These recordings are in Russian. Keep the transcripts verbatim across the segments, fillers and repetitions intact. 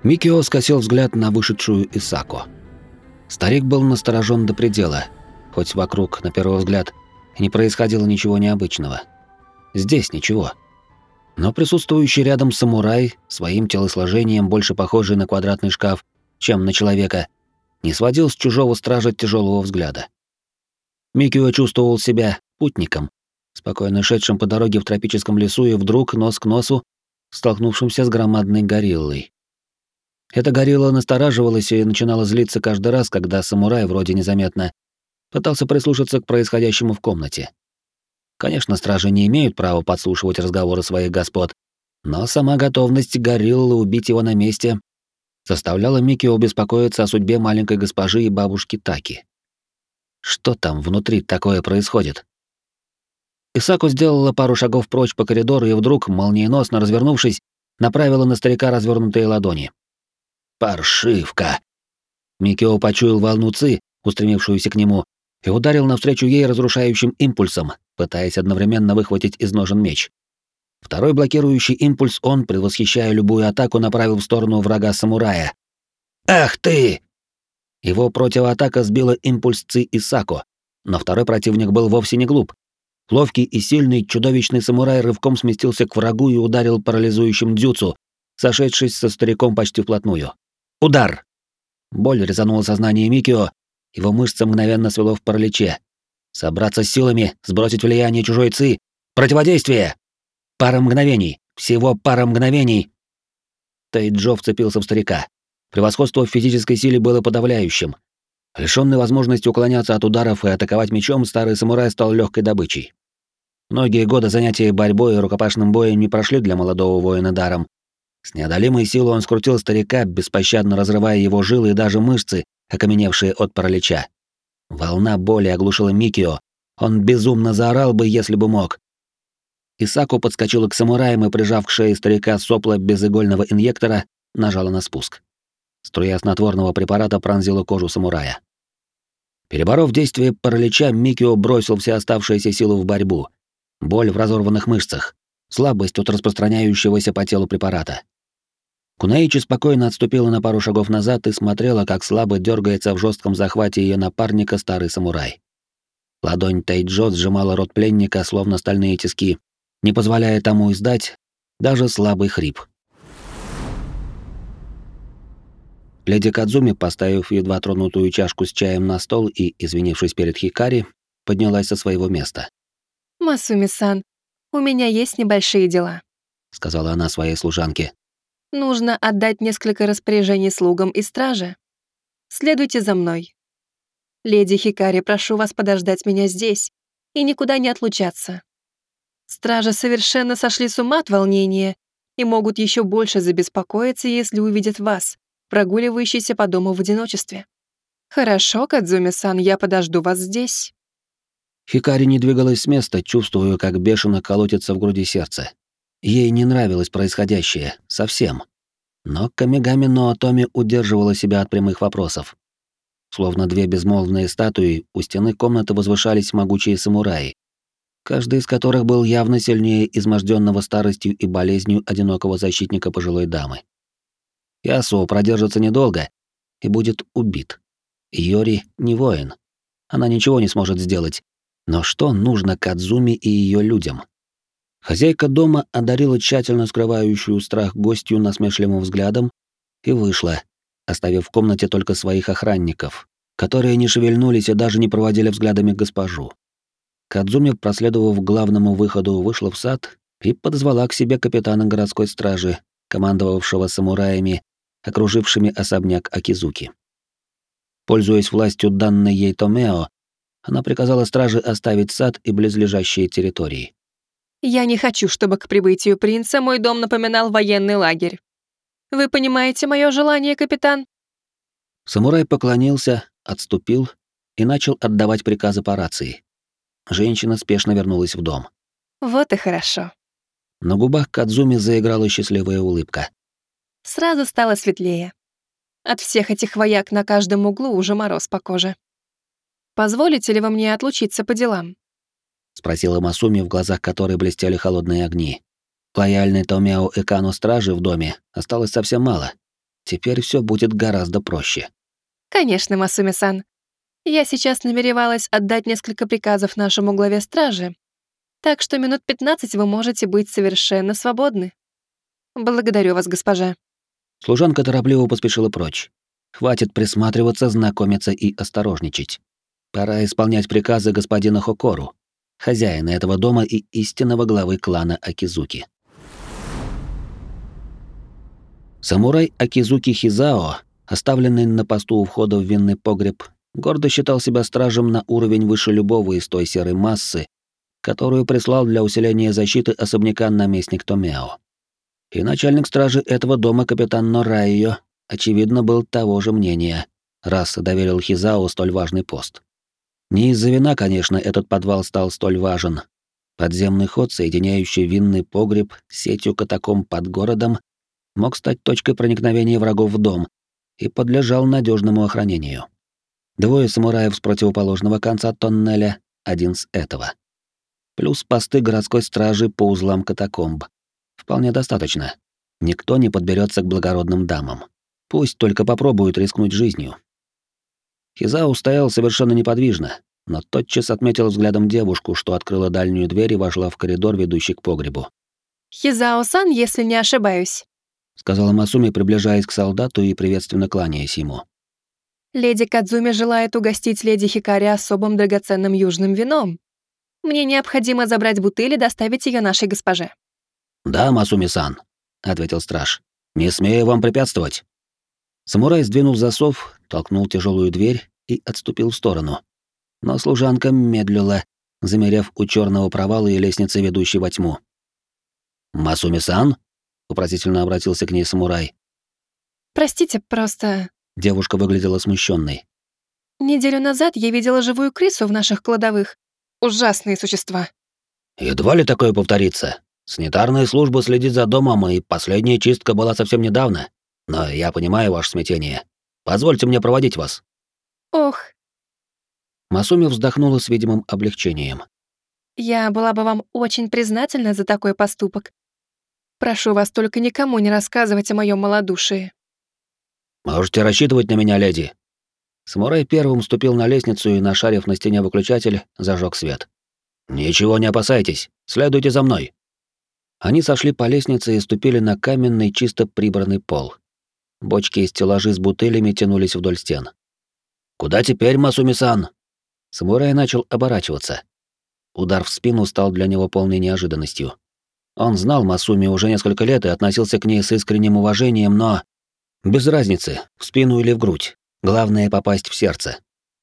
Микио скосил взгляд на вышедшую Исако. Старик был насторожен до предела, хоть вокруг, на первый взгляд, не происходило ничего необычного. Здесь ничего. Но присутствующий рядом самурай, своим телосложением больше похожий на квадратный шкаф, чем на человека, не сводил с чужого стража тяжелого взгляда. Микио чувствовал себя путником, спокойно шедшим по дороге в тропическом лесу и вдруг нос к носу столкнувшимся с громадной гориллой. Эта горилла настораживалась и начинала злиться каждый раз, когда самурай, вроде незаметно, пытался прислушаться к происходящему в комнате. Конечно, стражи не имеют права подслушивать разговоры своих господ, но сама готовность гориллы убить его на месте заставляла Микио беспокоиться о судьбе маленькой госпожи и бабушки Таки. Что там внутри такое происходит? Исаку сделала пару шагов прочь по коридору и вдруг, молниеносно развернувшись, направила на старика развернутые ладони. «Паршивка!» Микио почуял волну ци, устремившуюся к нему, и ударил навстречу ей разрушающим импульсом, пытаясь одновременно выхватить из ножен меч. Второй блокирующий импульс он, предвосхищая любую атаку, направил в сторону врага-самурая. «Ах ты!» Его противоатака сбила импульс ци Исако, но второй противник был вовсе не глуп. Ловкий и сильный чудовищный самурай рывком сместился к врагу и ударил парализующим дзюцу, сошедшись со стариком почти вплотную. Удар! Боль резанула сознание Микио, его мышцы мгновенно свело в параличе. Собраться с силами, сбросить влияние чужой ци. Противодействие! Пара мгновений, всего пара мгновений. Тайджо вцепился в старика. Превосходство в физической силе было подавляющим. Лишённый возможности уклоняться от ударов и атаковать мечом, старый самурай стал легкой добычей. Многие годы занятия борьбой и рукопашным боем не прошли для молодого воина даром. С неодолимой силой он скрутил старика, беспощадно разрывая его жилы и даже мышцы, окаменевшие от паралича. Волна боли оглушила Микио. Он безумно заорал бы, если бы мог. Исаку подскочила к самураям и, прижав к шее старика сопла безигольного инъектора, нажала на спуск. Струя снотворного препарата пронзила кожу самурая. Переборов действие паралича, Микио бросил все оставшиеся силы в борьбу. Боль в разорванных мышцах, слабость от распространяющегося по телу препарата. Кунаичи спокойно отступила на пару шагов назад и смотрела, как слабо дергается в жестком захвате ее напарника старый самурай. Ладонь Тайджо сжимала рот пленника, словно стальные тиски, не позволяя тому издать даже слабый хрип. Леди Кадзуми, поставив едва тронутую чашку с чаем на стол и, извинившись перед Хикари, поднялась со своего места. «Масуми-сан, у меня есть небольшие дела», — сказала она своей служанке. «Нужно отдать несколько распоряжений слугам и страже. Следуйте за мной. Леди Хикари, прошу вас подождать меня здесь и никуда не отлучаться. Стражи совершенно сошли с ума от волнения и могут еще больше забеспокоиться, если увидят вас, прогуливающийся по дому в одиночестве. Хорошо, Кадзуми-сан, я подожду вас здесь». Хикари не двигалась с места, чувствуя, как бешено колотится в груди сердце. Ей не нравилось происходящее, совсем. Но Камигами Ноотоми удерживала себя от прямых вопросов. Словно две безмолвные статуи, у стены комнаты возвышались могучие самураи, каждый из которых был явно сильнее изможденного старостью и болезнью одинокого защитника пожилой дамы. Ясуо продержится недолго и будет убит. Йори не воин. Она ничего не сможет сделать. Но что нужно Кадзуми и ее людям? Хозяйка дома одарила тщательно скрывающую страх гостью насмешливым взглядом и вышла, оставив в комнате только своих охранников, которые не шевельнулись и даже не проводили взглядами госпожу. Кадзуми, проследовав к главному выходу, вышла в сад и подозвала к себе капитана городской стражи, командовавшего самураями, окружившими особняк Акизуки. Пользуясь властью, данной ей Томео, она приказала страже оставить сад и близлежащие территории. «Я не хочу, чтобы к прибытию принца мой дом напоминал военный лагерь. Вы понимаете мое желание, капитан?» Самурай поклонился, отступил и начал отдавать приказы по рации. Женщина спешно вернулась в дом. «Вот и хорошо». На губах Кадзуми заиграла счастливая улыбка. Сразу стало светлее. От всех этих вояк на каждом углу уже мороз по коже. «Позволите ли вы мне отлучиться по делам?» — спросила Масуми, в глазах которой блестели холодные огни. Лояльной Томео Экану стражи в доме осталось совсем мало. Теперь все будет гораздо проще. Конечно, Масуми-сан. Я сейчас намеревалась отдать несколько приказов нашему главе стражи, так что минут пятнадцать вы можете быть совершенно свободны. Благодарю вас, госпожа. Служанка торопливо поспешила прочь. Хватит присматриваться, знакомиться и осторожничать. Пора исполнять приказы господина Хокору, хозяина этого дома и истинного главы клана Акизуки. Самурай Акизуки Хизао, оставленный на посту у входа в винный погреб, гордо считал себя стражем на уровень выше любого из той серой массы, которую прислал для усиления защиты особняка наместник Томео. И начальник стражи этого дома капитан Норайо, очевидно, был того же мнения, раз доверил Хизао столь важный пост. Не из-за вина, конечно, этот подвал стал столь важен. Подземный ход, соединяющий винный погреб с сетью катакомб под городом, мог стать точкой проникновения врагов в дом и подлежал надежному охранению. Двое самураев с противоположного конца тоннеля, один с этого. Плюс посты городской стражи по узлам катакомб. Вполне достаточно. Никто не подберется к благородным дамам. Пусть только попробуют рискнуть жизнью. Хизао стоял совершенно неподвижно, но тотчас отметил взглядом девушку, что открыла дальнюю дверь и вошла в коридор, ведущий к погребу. Хизао-сан, если не ошибаюсь. Сказала Масуми, приближаясь к солдату и приветственно кланяясь ему. Леди Кадзуми желает угостить леди Хикари особым драгоценным южным вином. Мне необходимо забрать бутыль и доставить ее нашей госпоже. «Да, Масуми-сан», — ответил страж. «Не смею вам препятствовать». Самурай сдвинул засов, толкнул тяжелую дверь и отступил в сторону. Но служанка медлила, замерев у черного провала и лестницы, ведущей во тьму. «Масуми-сан?» — вопросительно обратился к ней самурай. Простите, просто... Девушка выглядела смущенной. Неделю назад я видела живую крысу в наших кладовых. Ужасные существа. «Едва ли такое повторится. Санитарная служба следит за домом, и последняя чистка была совсем недавно. Но я понимаю ваше смятение. Позвольте мне проводить вас». Ох, Масуми вздохнула с видимым облегчением. я была бы вам очень признательна за такой поступок. Прошу вас только никому не рассказывать о моем малодушии. «Можете рассчитывать на меня, леди». Самурай первым ступил на лестницу и, нашарив на стене выключатель, зажег свет. «Ничего не опасайтесь, следуйте за мной». Они сошли по лестнице и ступили на каменный, чисто прибранный пол. Бочки и стеллажи с бутылями тянулись вдоль стен. «Куда теперь, Масуми-сан?» Самурай начал оборачиваться. Удар в спину стал для него полной неожиданностью. Он знал Масуми уже несколько лет и относился к ней с искренним уважением, но... Без разницы, в спину или в грудь. Главное — попасть в сердце.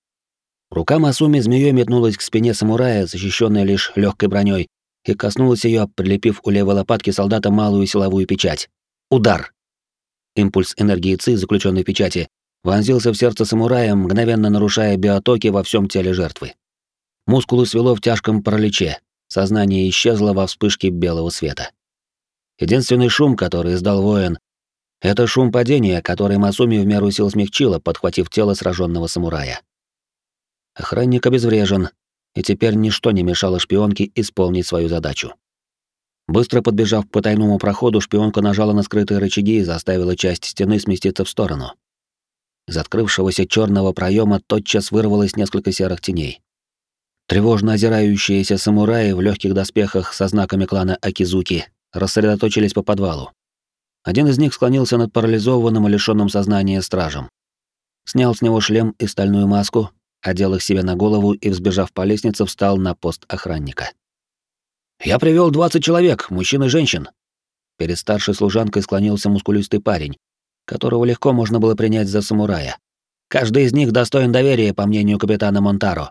Рука Масуми змеей метнулась к спине самурая, защищенной лишь легкой броней, и коснулась ее, прилепив у левой лопатки солдата малую силовую печать. Удар! Импульс энергии ци, заключенной в печати, вонзился в сердце самурая, мгновенно нарушая биотоки во всем теле жертвы. Мускулы свело в тяжком параличе, сознание исчезло во вспышке белого света. Единственный шум, который издал воин, это шум падения, который Масуми в меру сил смягчила, подхватив тело сраженного самурая. Охранник обезврежен, и теперь ничто не мешало шпионке исполнить свою задачу. Быстро подбежав к потайному проходу, шпионка нажала на скрытые рычаги и заставила часть стены сместиться в сторону. Из открывшегося черного проема тотчас вырвалось несколько серых теней. Тревожно озирающиеся самураи в легких доспехах со знаками клана Акизуки рассредоточились по подвалу. Один из них склонился над парализованным и лишённым сознания стражем. Снял с него шлем и стальную маску, одел их себе на голову и, взбежав по лестнице, встал на пост охранника. «Я привёл двадцать человек, мужчин и женщин». Перед старшей служанкой склонился мускулистый парень, которого легко можно было принять за самурая. Каждый из них достоин доверия, по мнению капитана Монтаро.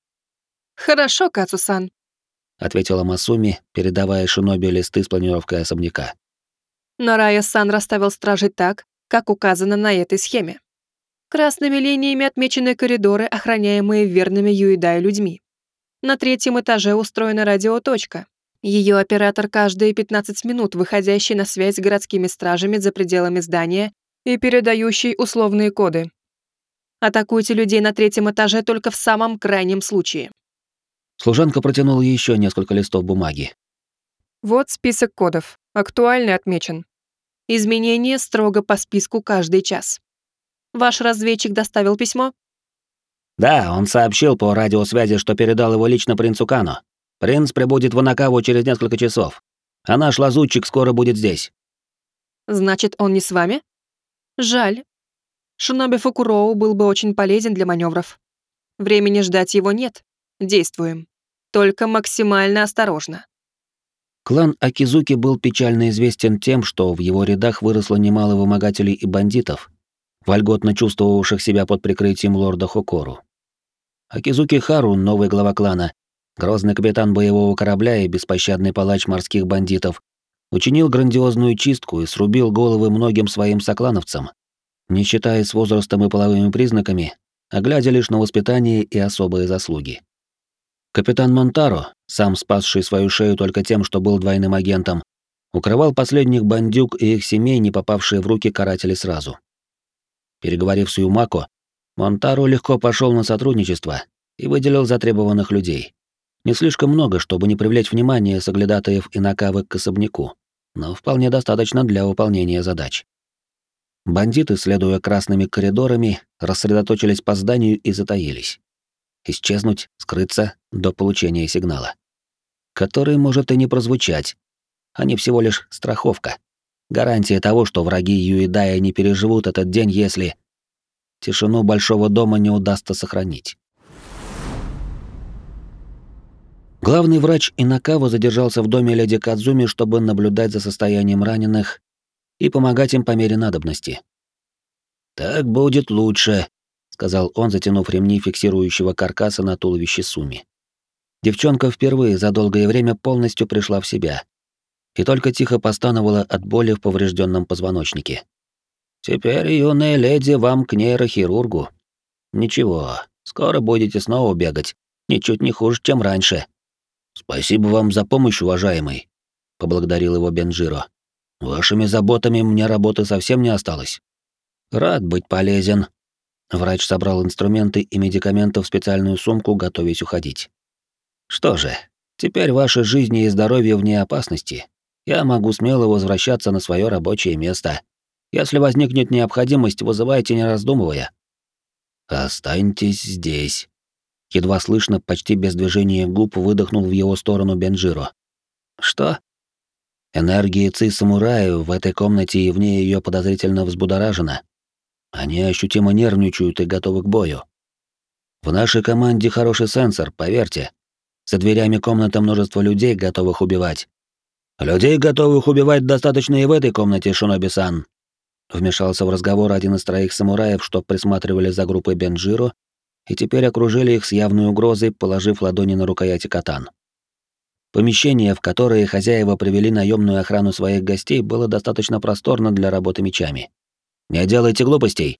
Хорошо, Кацу-сан. Ответила Масуми, передавая Шиноби листы с планировкой особняка. Но Рая-сан расставил стражей так, как указано на этой схеме. Красными линиями отмечены коридоры, охраняемые верными Юидай людьми. На третьем этаже устроена радиоточка. Ее оператор каждые пятнадцать минут, выходящий на связь с городскими стражами за пределами здания и передающий условные коды. Атакуйте людей на третьем этаже только в самом крайнем случае. Служанка протянула еще несколько листов бумаги. Вот список кодов. Актуальный отмечен. Изменения строго по списку каждый час. Ваш разведчик доставил письмо? Да, он сообщил по радиосвязи, что передал его лично принцу Кано. Принц прибудет в Анакаву через несколько часов, а наш лазутчик скоро будет здесь. Значит, он не с вами? Жаль. Шиноби Фукуроу был бы очень полезен для маневров. Времени ждать его нет. Действуем. Только максимально осторожно. Клан Акизуки был печально известен тем, что в его рядах выросло немало вымогателей и бандитов, вольготно чувствовавших себя под прикрытием лорда Хокору. Акизуки Хару, новый глава клана, грозный капитан боевого корабля и беспощадный палач морских бандитов, учинил грандиозную чистку и срубил головы многим своим соклановцам, не считаясь с возрастом и половыми признаками, а глядя лишь на воспитание и особые заслуги. Капитан Монтаро, сам спасший свою шею только тем, что был двойным агентом, укрывал последних бандюк и их семей, не попавшие в руки карателей сразу. Переговорив с Юмако, Монтаро легко пошел на сотрудничество и выделил затребованных людей. Не слишком много, чтобы не привлечь внимание соглядатаев и накавы к особняку, но вполне достаточно для выполнения задач. Бандиты, следуя красными коридорами, рассредоточились по зданию и затаились. Исчезнуть, скрыться до получения сигнала. Который может и не прозвучать. Они всего лишь страховка. Гарантия того, что враги Юидая не переживут этот день, если... Тишину большого дома не удастся сохранить. Главный врач Инакава задержался в доме леди Кадзуми, чтобы наблюдать за состоянием раненых и помогать им по мере надобности. «Так будет лучше», — сказал он, затянув ремни фиксирующего каркаса на туловище Суми. Девчонка впервые за долгое время полностью пришла в себя и только тихо постановала от боли в поврежденном позвоночнике. «Теперь, юная леди, вам к нейрохирургу. Ничего, скоро будете снова бегать, ничуть не хуже, чем раньше». «Спасибо вам за помощь, уважаемый», — поблагодарил его Бенджиро. «Вашими заботами мне работы совсем не осталось». «Рад быть полезен». Врач собрал инструменты и медикаменты в специальную сумку, готовясь уходить. «Что же, теперь ваши жизни и здоровье вне опасности. Я могу смело возвращаться на свое рабочее место. Если возникнет необходимость, вызывайте, не раздумывая». «Останьтесь здесь», — едва слышно, почти без движения губ выдохнул в его сторону Бенджиро. «Что?» Энергия ци-самурая в этой комнате и вне ее подозрительно взбудоражена. Они ощутимо нервничают и готовы к бою. В нашей команде хороший сенсор, поверьте. За дверями комнаты множество людей, готовых убивать. Людей, готовых убивать, достаточно и в этой комнате, Шиноби-сан. Вмешался в разговор один из троих самураев, что присматривали за группой Бенджиро, и теперь окружили их с явной угрозой, положив ладони на рукояти катан. Помещение, в которое хозяева привели наемную охрану своих гостей, было достаточно просторно для работы мечами. «Не делайте глупостей!»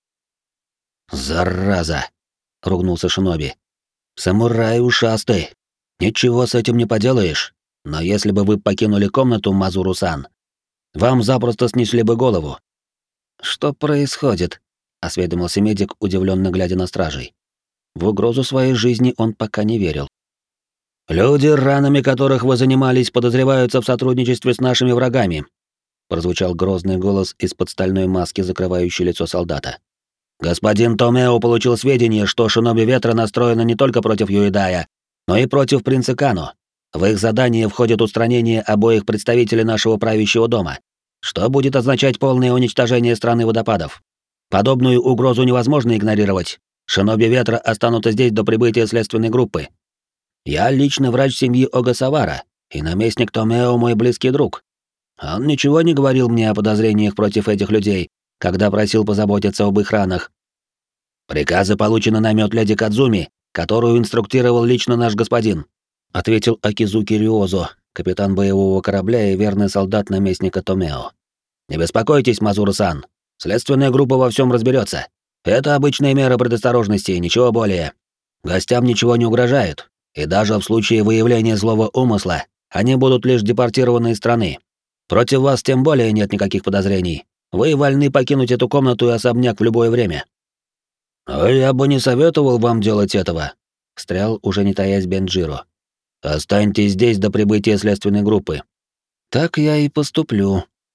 «Зараза!» — ругнулся Шиноби. «Самурай ушастый! Ничего с этим не поделаешь, но если бы вы покинули комнату, Мазуру-сан, вам запросто снесли бы голову». «Что происходит?» — осведомился медик, удивленно глядя на стражей. В угрозу своей жизни он пока не верил. «Люди, ранами которых вы занимались, подозреваются в сотрудничестве с нашими врагами», прозвучал грозный голос из-под стальной маски, закрывающей лицо солдата. «Господин Томео получил сведения, что шиноби ветра настроены не только против Юидая, но и против принца Кано. В их задание входит устранение обоих представителей нашего правящего дома, что будет означать полное уничтожение страны водопадов. Подобную угрозу невозможно игнорировать. Шиноби ветра останутся здесь до прибытия следственной группы. Я лично врач семьи Огасавара, и наместник Томео мой близкий друг. Он ничего не говорил мне о подозрениях против этих людей, когда просил позаботиться об их ранах. Приказы получены на мёд леди Кадзуми, которую инструктировал лично наш господин», — ответил Акизуки Рюозо, капитан боевого корабля и верный солдат наместника Томео. «Не беспокойтесь, Мазура-сан. Следственная группа во всем разберется. Это обычная мера предосторожности, ничего более. Гостям ничего не угрожает, и даже в случае выявления злого умысла они будут лишь депортированы из страны. Против вас тем более нет никаких подозрений. Вы вольны покинуть эту комнату и особняк в любое время». «Но я бы не советовал вам делать этого», — встрял, уже не таясь, Бенджиро. «Останьтесь здесь до прибытия следственной группы». «Так я и поступлю»,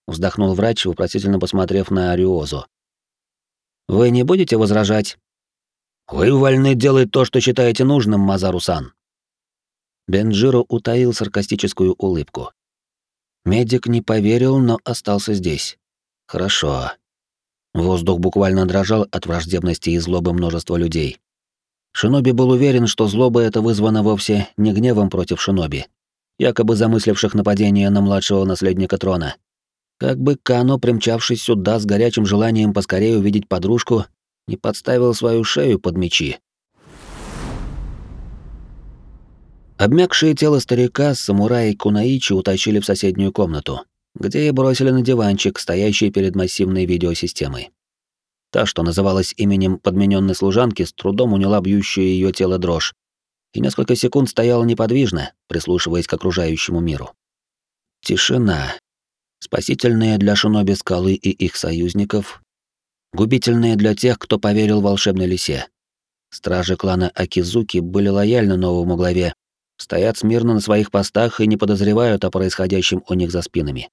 вздохнул врач, вопросительно посмотрев на Ариозу. Вы не будете возражать? Вы вольны делать то, что считаете нужным, Мазару-сан. Бенджиро утаил саркастическую улыбку. Медик не поверил, но остался здесь. Хорошо. Воздух буквально дрожал от враждебности и злобы множества людей. Шиноби был уверен, что злоба эта вызвана вовсе не гневом против шиноби, якобы замысливших нападение на младшего наследника трона. Как бы Кано, примчавшись сюда с горячим желанием поскорее увидеть подружку, не подставил свою шею под мечи. Обмякшее тело старика самурая Кунаичи утащили в соседнюю комнату, где и бросили на диванчик, стоящий перед массивной видеосистемой. Та, что называлась именем подмененной служанки, с трудом уняла бьющую ее тело дрожь и несколько секунд стояла неподвижно, прислушиваясь к окружающему миру. Тишина. Спасительная для шиноби скалы и их союзников, губительная для тех, кто поверил волшебной лисе. Стражи клана Акизуки были лояльны новому главе, стоят смирно на своих постах и не подозревают о происходящем у них за спинами.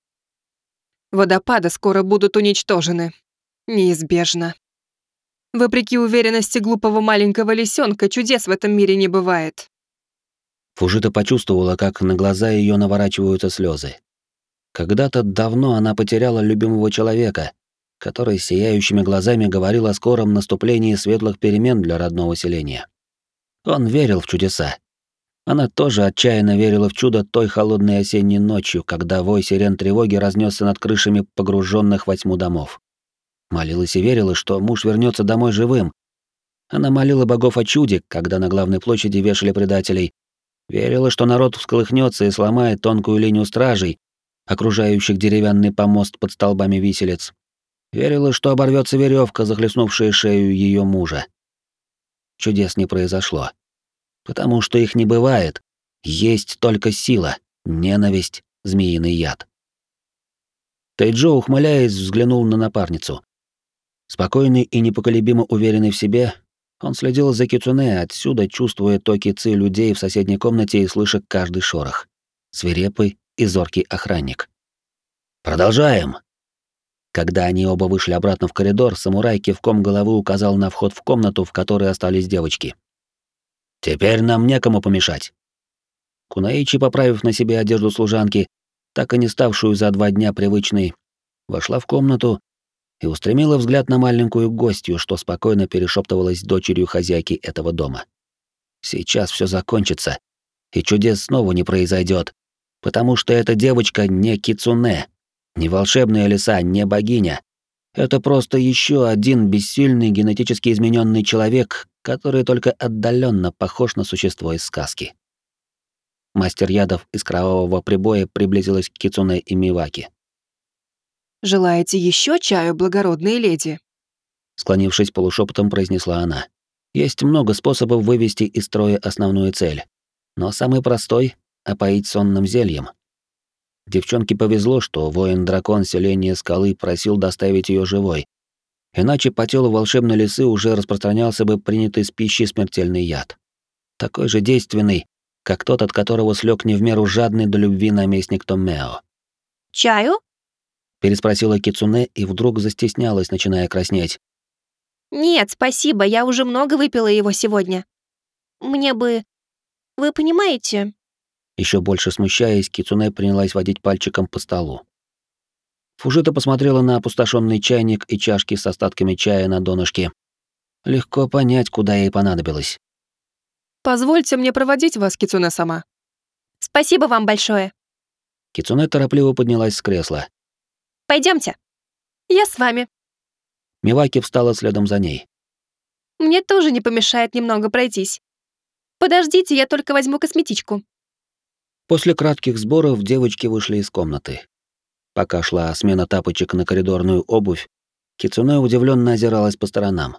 Водопады скоро будут уничтожены. Неизбежно. Вопреки уверенности глупого маленького лисенка, чудес в этом мире не бывает. Фужита почувствовала, как на глаза ее наворачиваются слезы. Когда-то давно она потеряла любимого человека, который сияющими глазами говорил о скором наступлении светлых перемен для родного селения. Он верил в чудеса. Она тоже отчаянно верила в чудо той холодной осенней ночью, когда вой сирен тревоги разнесся над крышами погруженных во тьму домов. Молилась и верила, что муж вернется домой живым. Она молила богов о чуде, когда на главной площади вешали предателей. Верила, что народ всколыхнется и сломает тонкую линию стражей, окружающих деревянный помост под столбами виселиц. Верила, что оборвется веревка, захлестнувшая шею ее мужа. Чудес не произошло. Потому что их не бывает. Есть только сила, ненависть, змеиный яд. Тайджо, ухмыляясь, взглянул на напарницу. Спокойный и непоколебимо уверенный в себе, он следил за Кицуне отсюда, чувствуя токи ци людей в соседней комнате и слыша каждый шорох. Свирепый и зоркий охранник. «Продолжаем!» Когда они оба вышли обратно в коридор, самурай кивком головы указал на вход в комнату, в которой остались девочки. «Теперь нам некому помешать». Кунаичи, поправив на себе одежду служанки, так и не ставшую за два дня привычной, вошла в комнату и устремила взгляд на маленькую гостью, что спокойно перешептывалась с дочерью хозяйки этого дома. Сейчас все закончится, и чудес снова не произойдет, потому что эта девочка не кицуне, не волшебная лиса, не богиня. Это просто еще один бессильный генетически измененный человек, который только отдаленно похож на существо из сказки. Мастер ядов из кровавого прибоя приблизилась к Кицуне и Миваки. «Желаете еще чаю, благородные леди?» Склонившись полушепотом, произнесла она. Есть много способов вывести из строя основную цель, но самый простой — опоить сонным зельем. Девчонке повезло, что воин-дракон селения скалы просил доставить ее живой, иначе по телу волшебной лисы уже распространялся бы принятый с пищей смертельный яд. Такой же действенный, как тот, от которого слег не в меру жадный до любви наместник Томмео. «Чаю?» — переспросила Кицуне и вдруг застеснялась, начиная краснеть. «Нет, спасибо, я уже много выпила его сегодня. Мне бы... Вы понимаете?» Еще больше смущаясь, Кицуне принялась водить пальчиком по столу. Фужита посмотрела на опустошенный чайник и чашки с остатками чая на донышке. Легко понять, куда ей понадобилось. «Позвольте мне проводить вас, Кицуне сама». «Спасибо вам большое». Кицуне торопливо поднялась с кресла. Пойдемте. Я с вами». Миваки встала следом за ней. «Мне тоже не помешает немного пройтись. Подождите, я только возьму косметичку». После кратких сборов девочки вышли из комнаты. Пока шла смена тапочек на коридорную обувь, Кицуне удивленно озиралась по сторонам.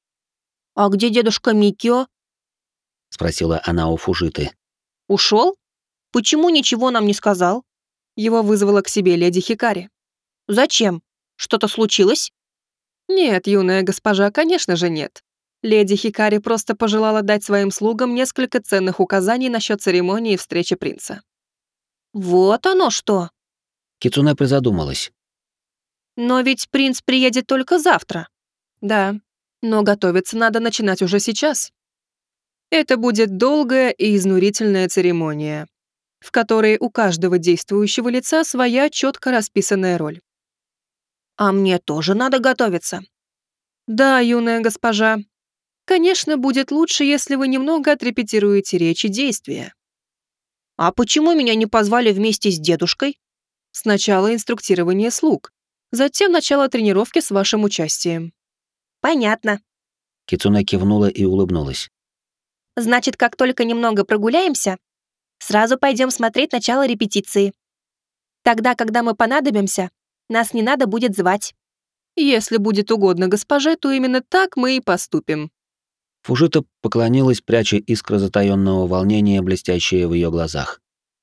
«А где дедушка Микио?» — спросила она у Фужиты. «Ушел? Почему ничего нам не сказал?» Его вызвала к себе леди Хикари. «Зачем? Что-то случилось?» «Нет, юная госпожа, конечно же нет. Леди Хикари просто пожелала дать своим слугам несколько ценных указаний насчет церемонии и встречи принца». «Вот оно что!» Кицуне призадумалась. Но ведь принц приедет только завтра. Да, но готовиться надо начинать уже сейчас. Это будет долгая и изнурительная церемония, в которой у каждого действующего лица своя четко расписанная роль. А мне тоже надо готовиться. Да, юная госпожа. Конечно, будет лучше, если вы немного отрепетируете речь и действия. А почему меня не позвали вместе с дедушкой? Сначала инструктирование слуг, затем начало тренировки с вашим участием. Понятно. Кицуне кивнула и улыбнулась. Значит, как только немного прогуляемся, сразу пойдем смотреть начало репетиции. Тогда, когда мы понадобимся, нас не надо будет звать. Если будет угодно госпоже, то именно так мы и поступим. Фужита поклонилась, пряча искры затаённого волнения, блестящие в ее глазах.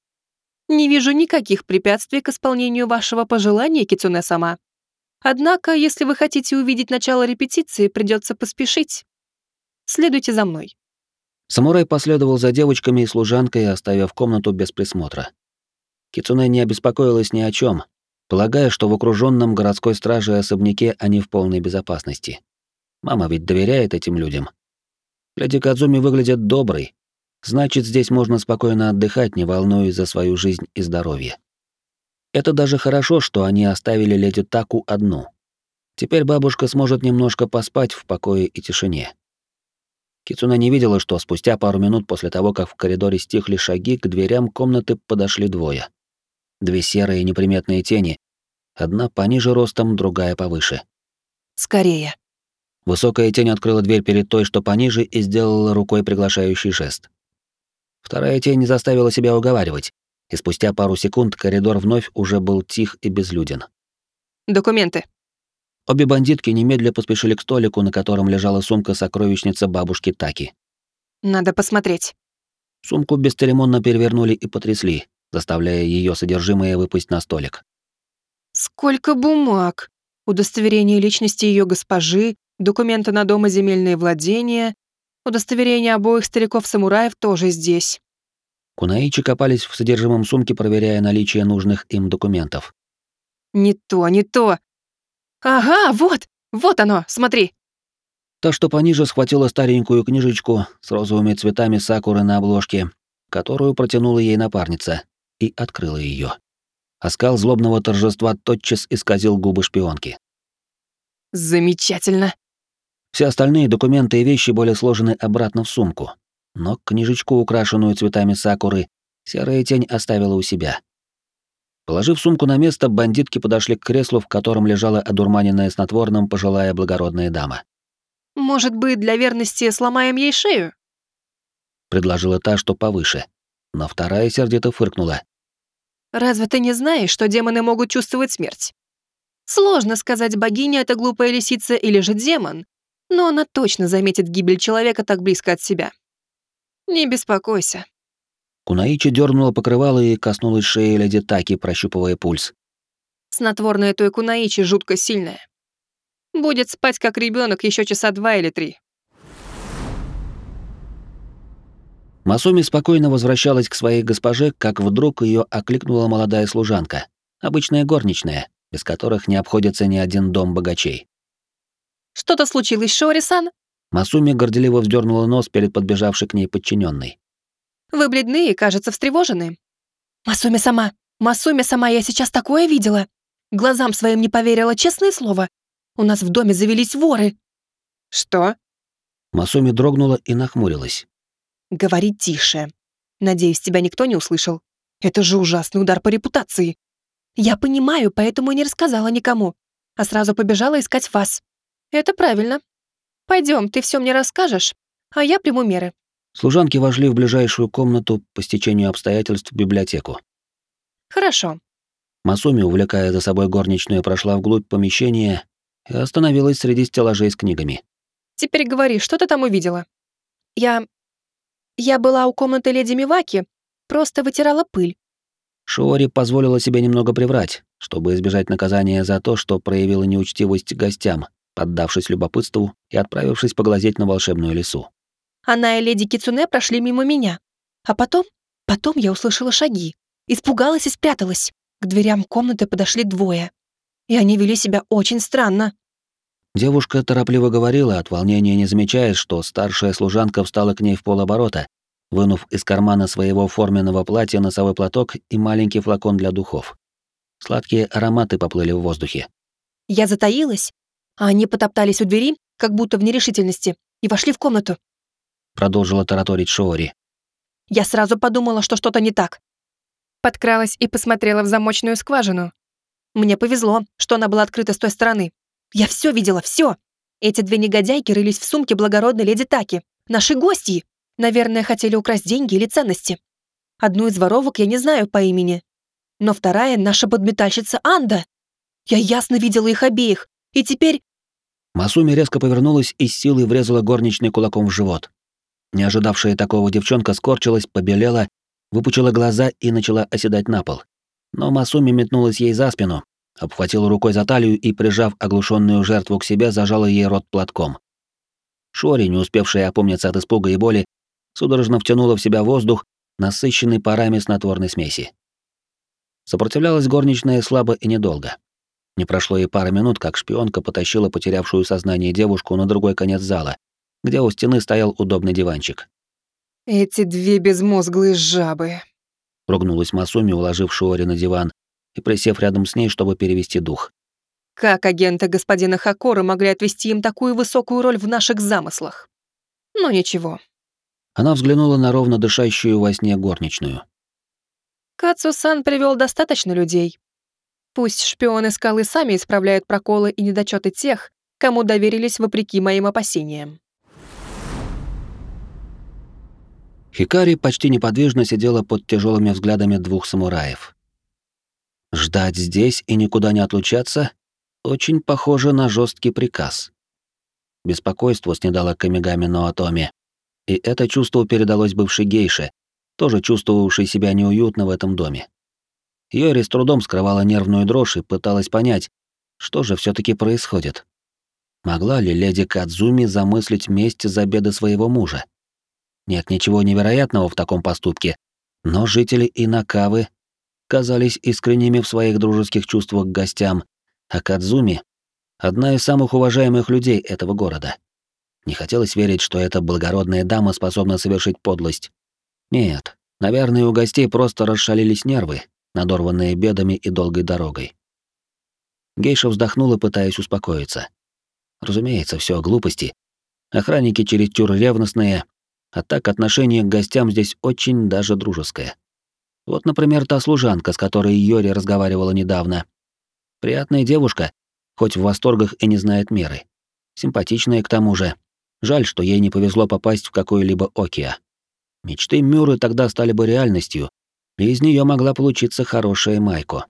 Не вижу никаких препятствий к исполнению вашего пожелания, Кицуне-сама. Однако, если вы хотите увидеть начало репетиции, придется поспешить. Следуйте за мной. Самурай последовал за девочками и служанкой, оставив комнату без присмотра. Кицуне не обеспокоилась ни о чем, полагая, что в окруженном городской стражей особняке они в полной безопасности. Мама ведь доверяет этим людям. Леди Кадзуми выглядит доброй, значит, здесь можно спокойно отдыхать, не волнуясь за свою жизнь и здоровье. Это даже хорошо, что они оставили леди Таку одну. Теперь бабушка сможет немножко поспать в покое и тишине. Кицуне не видела, что спустя пару минут после того, как в коридоре стихли шаги, к дверям комнаты подошли двое. Две серые неприметные тени, одна пониже ростом, другая повыше. Скорее. Высокая тень открыла дверь перед той, что пониже, и сделала рукой приглашающий жест. Вторая тень не заставила себя уговаривать, и спустя пару секунд коридор вновь уже был тих и безлюден. Документы. Обе бандитки немедля поспешили к столику, на котором лежала сумка-сокровищница бабушки Таки. Надо посмотреть. Сумку бесцеремонно перевернули и потрясли, заставляя ее содержимое выпасть на столик. Сколько бумаг. Удостоверение личности ее госпожи, документы на дом и земельные владения, удостоверение обоих стариков-самураев тоже здесь. Кунаичи копались в содержимом сумки, проверяя наличие нужных им документов. Не то, не то. Ага, вот, вот оно, смотри. Та, что пониже, схватила старенькую книжечку с розовыми цветами сакуры на обложке, которую протянула ей напарница, и открыла ее. Оскал злобного торжества тотчас исказил губы шпионки. Замечательно. Все остальные документы и вещи были сложены обратно в сумку, но книжечку, украшенную цветами сакуры, серая тень оставила у себя. Положив сумку на место, бандитки подошли к креслу, в котором лежала одурманенная снотворным пожилая благородная дама. Может быть, для верности сломаем ей шею? Предложила та, что повыше, но вторая сердито фыркнула. Разве ты не знаешь, что демоны могут чувствовать смерть? Сложно сказать, богиня — это глупая лисица или же демон, но она точно заметит гибель человека так близко от себя. Не беспокойся. Кунаичи дернула покрывало и коснулась шеи леди Таки, прощупывая пульс. Снотворное той кунаичи жутко сильное. Будет спать как ребенок еще часа два или три. Масуми спокойно возвращалась к своей госпоже, как вдруг ее окликнула молодая служанка, обычная горничная, без которых не обходится ни один дом богачей. Что-то случилось, Шиори-сан? Масуми горделиво вздернула нос перед подбежавшей к ней подчиненной. Вы бледны и, кажется, встревожены. Масуми сама, Масуми сама, я сейчас такое видела. Глазам своим не поверила, честное слово. У нас в доме завелись воры. Что? Масуми дрогнула и нахмурилась. Говори тише. Надеюсь, тебя никто не услышал. Это же ужасный удар по репутации. Я понимаю, поэтому и не рассказала никому, а сразу побежала искать вас. Это правильно. Пойдем, ты все мне расскажешь, а я приму меры. Служанки вошли в ближайшую комнату, по стечению обстоятельств в библиотеку. Хорошо. Масуми, увлекая за собой горничную, прошла вглубь помещения и остановилась среди стеллажей с книгами. Теперь говори, что ты там увидела? Я... Я была у комнаты леди Миваки, просто вытирала пыль. Шиори позволила себе немного приврать, чтобы избежать наказания за то, что проявила неучтивость к гостям, поддавшись любопытству и отправившись поглазеть на волшебную лесу. Она и леди Кицуне прошли мимо меня. А потом... Потом я услышала шаги. Испугалась и спряталась. К дверям комнаты подошли двое. И они вели себя очень странно. Девушка торопливо говорила, от волнения не замечая, что старшая служанка встала к ней в полоборота, вынув из кармана своего форменного платья носовой платок и маленький флакон для духов. Сладкие ароматы поплыли в воздухе. Я затаилась, а они потоптались у двери, как будто в нерешительности, и вошли в комнату. Продолжила тараторить Шиори. Я сразу подумала, что что-то не так. Подкралась и посмотрела в замочную скважину. Мне повезло, что она была открыта с той стороны. Я все видела, все. Эти две негодяйки рылись в сумке благородной леди Таки. Наши гости. Наверное, хотели украсть деньги или ценности. Одну из воровок я не знаю по имени. Но вторая — наша подметальщица Анда. Я ясно видела их обеих. И теперь... Масуми резко повернулась и с силой врезала горничной кулаком в живот. Не ожидавшая такого девчонка скорчилась, побелела, выпучила глаза и начала оседать на пол. Но Масуми метнулась ей за спину, обхватила рукой за талию и, прижав оглушенную жертву к себе, зажала ей рот платком. Шиори, не успевшая опомниться от испуга и боли, судорожно втянула в себя воздух, насыщенный парами снотворной смеси. Сопротивлялась горничная слабо и недолго. Не прошло и пары минут, как шпионка потащила потерявшую сознание девушку на другой конец зала, где у стены стоял удобный диванчик. «Эти две безмозглые жабы», — ругнулась Масуми, уложив Шиори на диван и присев рядом с ней, чтобы перевести дух. «Как агенты господина Хакора могли отвести им такую высокую роль в наших замыслах? Но ничего». Она взглянула на ровно дышащую во сне горничную. Кацу-сан привел достаточно людей. Пусть шпионы скалы сами исправляют проколы и недочеты тех, кому доверились вопреки моим опасениям. Хикари почти неподвижно сидела под тяжелыми взглядами двух самураев. Ждать здесь и никуда не отлучаться очень похоже на жесткий приказ. Беспокойство снедало Камигами Ноотоми, и это чувство передалось бывшей гейше, тоже чувствовавшей себя неуютно в этом доме. Йори с трудом скрывала нервную дрожь и пыталась понять, что же все таки происходит. Могла ли леди Кадзуми замыслить месть за беды своего мужа? Нет ничего невероятного в таком поступке, но жители Инакавы казались искренними в своих дружеских чувствах к гостям, а Кадзуми — одна из самых уважаемых людей этого города. Не хотелось верить, что эта благородная дама способна совершить подлость. Нет, наверное, у гостей просто расшалились нервы, надорванные бедами и долгой дорогой. Гейша вздохнула, пытаясь успокоиться. Разумеется, все глупости. Охранники чересчур ревностные, а так отношение к гостям здесь очень даже дружеское. Вот, например, та служанка, с которой Йори разговаривала недавно. Приятная девушка, хоть в восторгах и не знает меры. Симпатичная к тому же. Жаль, что ей не повезло попасть в какой-либо Окия. Мечты Мюры тогда стали бы реальностью, и из нее могла получиться хорошая Майко.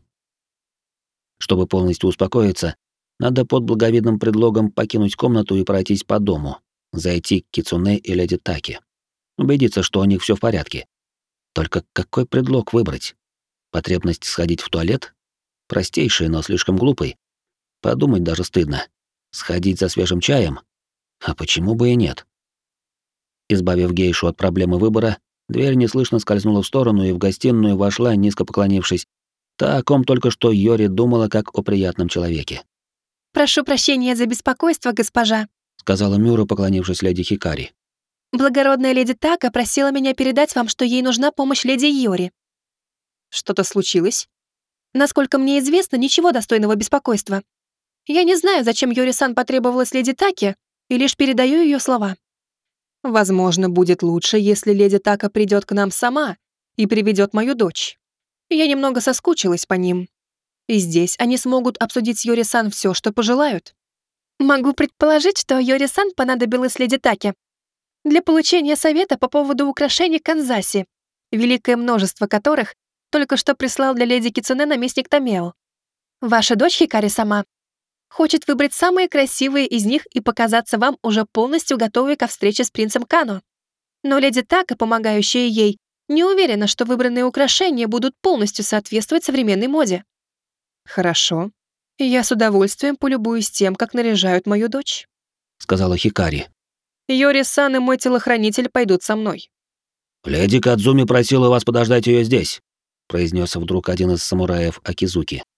Чтобы полностью успокоиться, надо под благовидным предлогом покинуть комнату и пройтись по дому, зайти к Кицуне и леди Таки. Убедиться, что у них все в порядке. Только какой предлог выбрать? Потребность сходить в туалет? Простейший, но слишком глупый. Подумать даже стыдно. Сходить за свежим чаем? А почему бы и нет? Избавив гейшу от проблемы выбора, дверь неслышно скользнула в сторону, и в гостиную вошла, низко поклонившись, та, о ком только что Йори думала как о приятном человеке. «Прошу прощения за беспокойство, госпожа», — сказала Мюра, поклонившись леди Хикари. «Благородная леди Така просила меня передать вам, что ей нужна помощь леди Йори». «Что-то случилось?» «Насколько мне известно, ничего достойного беспокойства. Я не знаю, зачем Йори-сан потребовалась леди Таке, и лишь передаю ее слова. Возможно, будет лучше, если леди Така придет к нам сама и приведет мою дочь. Я немного соскучилась по ним. И здесь они смогут обсудить с Йори-сан все, что пожелают. Могу предположить, что Йори-сан понадобилась леди Таке для получения совета по поводу украшений Канзаси, великое множество которых только что прислал для леди Кицуне наместник Томео. Ваша дочь Хикари сама хочет выбрать самые красивые из них и показаться вам уже полностью готовой ко встрече с принцем Кано. Но леди Така, помогающая ей, не уверена, что выбранные украшения будут полностью соответствовать современной моде. Хорошо. Я с удовольствием полюбуюсь тем, как наряжают мою дочь, сказала Хикари. Йори-сан и мой телохранитель пойдут со мной. Леди Кадзуми просила вас подождать ее здесь, произнес вдруг один из самураев Акизуки.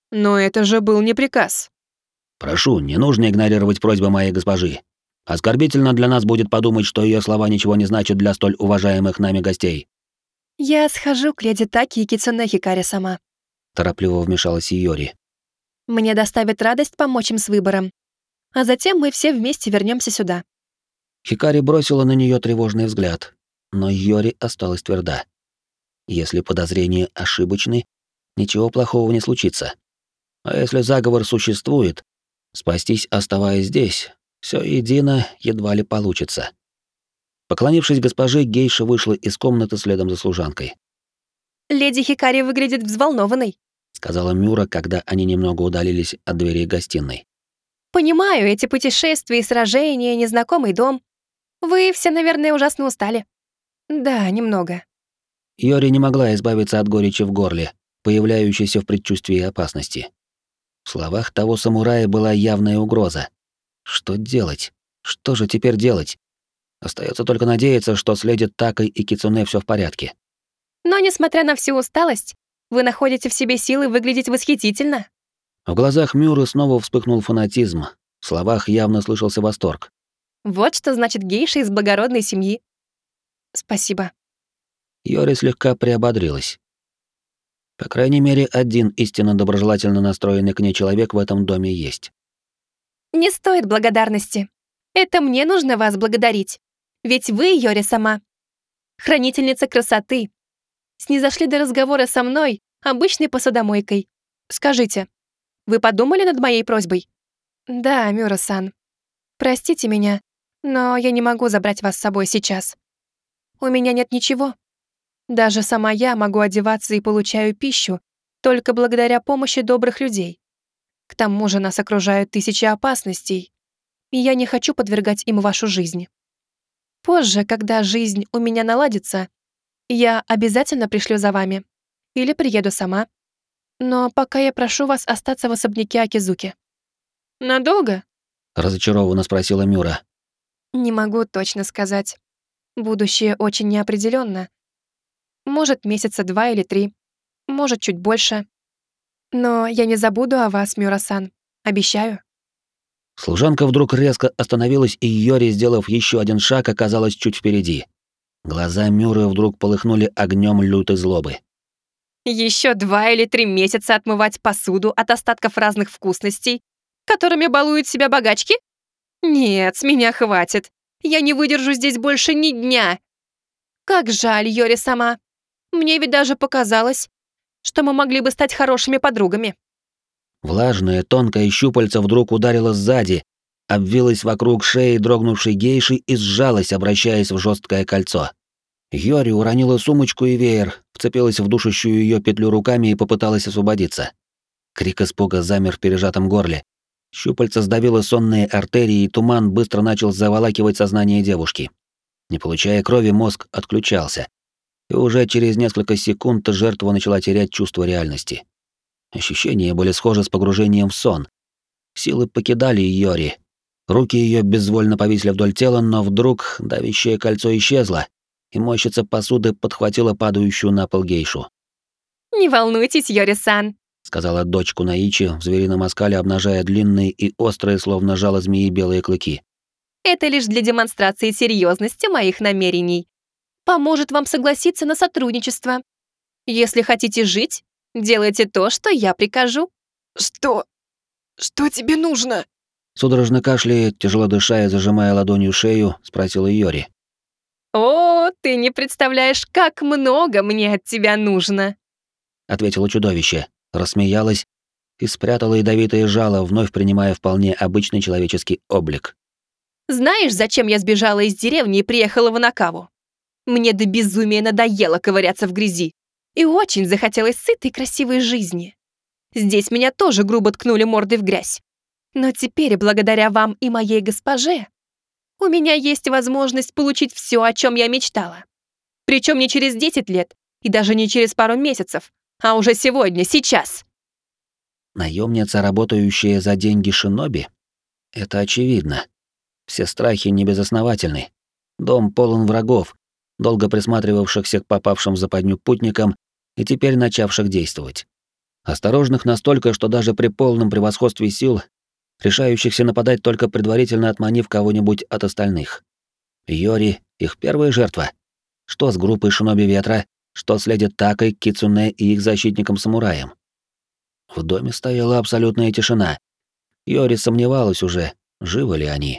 Но это же был не приказ. Прошу, не нужно игнорировать просьбы моей госпожи. Оскорбительно для нас будет подумать, что ее слова ничего не значат для столь уважаемых нами гостей. Я схожу к леди Таки и Кицуне Хикари сама. Торопливо вмешалась Иори. Мне доставит радость помочь им с выбором. А затем мы все вместе вернемся сюда. Хикари бросила на нее тревожный взгляд, но Иори осталась тверда. Если подозрения ошибочны, ничего плохого не случится. А если заговор существует, спастись, оставаясь здесь, все едино едва ли получится. Поклонившись госпоже, гейша вышла из комнаты следом за служанкой. «Леди Хикари выглядит взволнованной», — сказала Мюра, когда они немного удалились от дверей гостиной. «Понимаю, эти путешествия и сражения, незнакомый дом. Вы все, наверное, ужасно устали». «Да, немного». Йори не могла избавиться от горечи в горле, появляющейся в предчувствии опасности. В словах того самурая была явная угроза. Что делать? Что же теперь делать? Остается только надеяться, что с леди Такой и Кицуне все в порядке. Но, несмотря на всю усталость, вы находите в себе силы выглядеть восхитительно. В глазах Мюры снова вспыхнул фанатизм. В словах явно слышался восторг. Вот что значит гейша из благородной семьи. Спасибо. Йори слегка приободрилась. По крайней мере, один истинно доброжелательно настроенный к ней человек в этом доме есть. Не стоит благодарности. Это мне нужно вас благодарить. Ведь вы, Йори сама, хранительница красоты, снизошли до разговора со мной, обычной посудомойкой. Скажите, вы подумали над моей просьбой? Да, Мюра-сан. Простите меня, но я не могу забрать вас с собой сейчас. У меня нет ничего. Даже сама я могу одеваться и получаю пищу только благодаря помощи добрых людей. К тому же нас окружают тысячи опасностей, и я не хочу подвергать им вашу жизнь. Позже, когда жизнь у меня наладится, я обязательно пришлю за вами. Или приеду сама. Но пока я прошу вас остаться в особняке Акизуки. Надолго? Разочарованно спросила Мюра. Не могу точно сказать. Будущее очень неопределенно. Может, месяца два или три. Может, чуть больше. Но я не забуду о вас, Мюра-сан. Обещаю. Служанка вдруг резко остановилась, и Йори, сделав еще один шаг, оказалась чуть впереди. Глаза Мюры вдруг полыхнули огнем лютой злобы. Еще два или три месяца отмывать посуду от остатков разных вкусностей, которыми балуют себя богачки? Нет, с меня хватит. Я не выдержу здесь больше ни дня. Как жаль, Йори сама. Мне ведь даже показалось, что мы могли бы стать хорошими подругами. Влажное, тонкое щупальце вдруг ударило сзади, обвилось вокруг шеи дрогнувшей гейши и сжалось, обращаясь в жесткое кольцо. Йори уронила сумочку и веер, вцепилась в душащую ее петлю руками и попыталась освободиться. Крик испуга замер в пережатом горле. Щупальце сдавило сонные артерии, и туман быстро начал заволакивать сознание девушки. Не получая крови, мозг отключался. И уже через несколько секунд жертва начала терять чувство реальности. Ощущения были схожи с погружением в сон. Силы покидали Йори. Руки ее безвольно повисли вдоль тела, но вдруг давящее кольцо исчезло, и мощица посуды подхватила падающую на пол гейшу. «Не волнуйтесь, Йори-сан», — сказала дочь Кунаичи, в зверином оскале обнажая длинные и острые, словно жало змеи, белые клыки. «Это лишь для демонстрации серьезности моих намерений. Поможет вам согласиться на сотрудничество. Если хотите жить, делайте то, что я прикажу». «Что? Что тебе нужно?» Судорожно кашляя, тяжело дыша и зажимая ладонью шею, спросила Йори. «О, ты не представляешь, как много мне от тебя нужно!» Ответило чудовище, рассмеялась и спрятала ядовитое жало, вновь принимая вполне обычный человеческий облик. «Знаешь, зачем я сбежала из деревни и приехала в Анакаву? Мне до безумия надоело ковыряться в грязи, и очень захотелось сытой красивой жизни. Здесь меня тоже грубо ткнули мордой в грязь. Но теперь, благодаря вам и моей госпоже, у меня есть возможность получить все, о чем я мечтала. Причем не через десять лет и даже не через пару месяцев, а уже сегодня, сейчас». Наемница, работающая за деньги шиноби? Это очевидно. Все страхи небезосновательны. Дом полон врагов, долго присматривавшихся к попавшим в западню путникам и теперь начавших действовать. Осторожных настолько, что даже при полном превосходстве сил, решающихся нападать только предварительно отманив кого-нибудь от остальных. Йори — их первая жертва. Что с группой шиноби ветра, что с леди Такой, Кицуне и их защитником-самураем. В доме стояла абсолютная тишина. Йори сомневалась уже, живы ли они.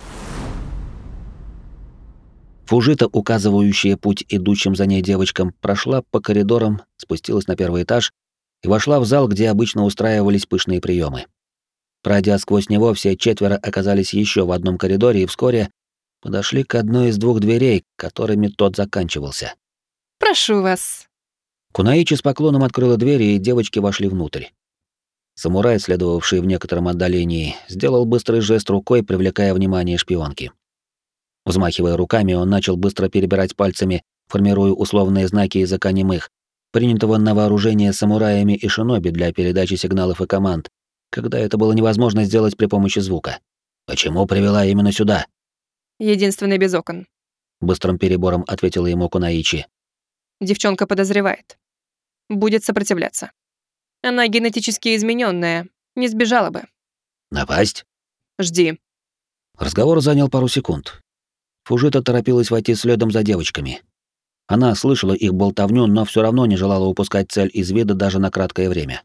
Фужита, указывающая путь идущим за ней девочкам, прошла по коридорам, спустилась на первый этаж и вошла в зал, где обычно устраивались пышные приемы. Пройдя сквозь него, все четверо оказались еще в одном коридоре и вскоре подошли к одной из двух дверей, которыми тот заканчивался. «Прошу вас». Кунаичи с поклоном открыла дверь, и девочки вошли внутрь. Самурай, следовавший в некотором отдалении, сделал быстрый жест рукой, привлекая внимание шпионки. Взмахивая руками, он начал быстро перебирать пальцами, формируя условные знаки языка немых, принятого на вооружение самураями и шиноби для передачи сигналов и команд, когда это было невозможно сделать при помощи звука. «Почему привела именно сюда?» «Единственный без окон», — быстрым перебором ответила ему Кунаичи. девчонка подозревает. Будет сопротивляться. Она генетически измененная, не сбежала бы. «Напасть?» Жди. Разговор занял пару секунд. Фужита торопилась войти следом за девочками. Она слышала их болтовню, но все равно не желала упускать цель из вида даже на краткое время.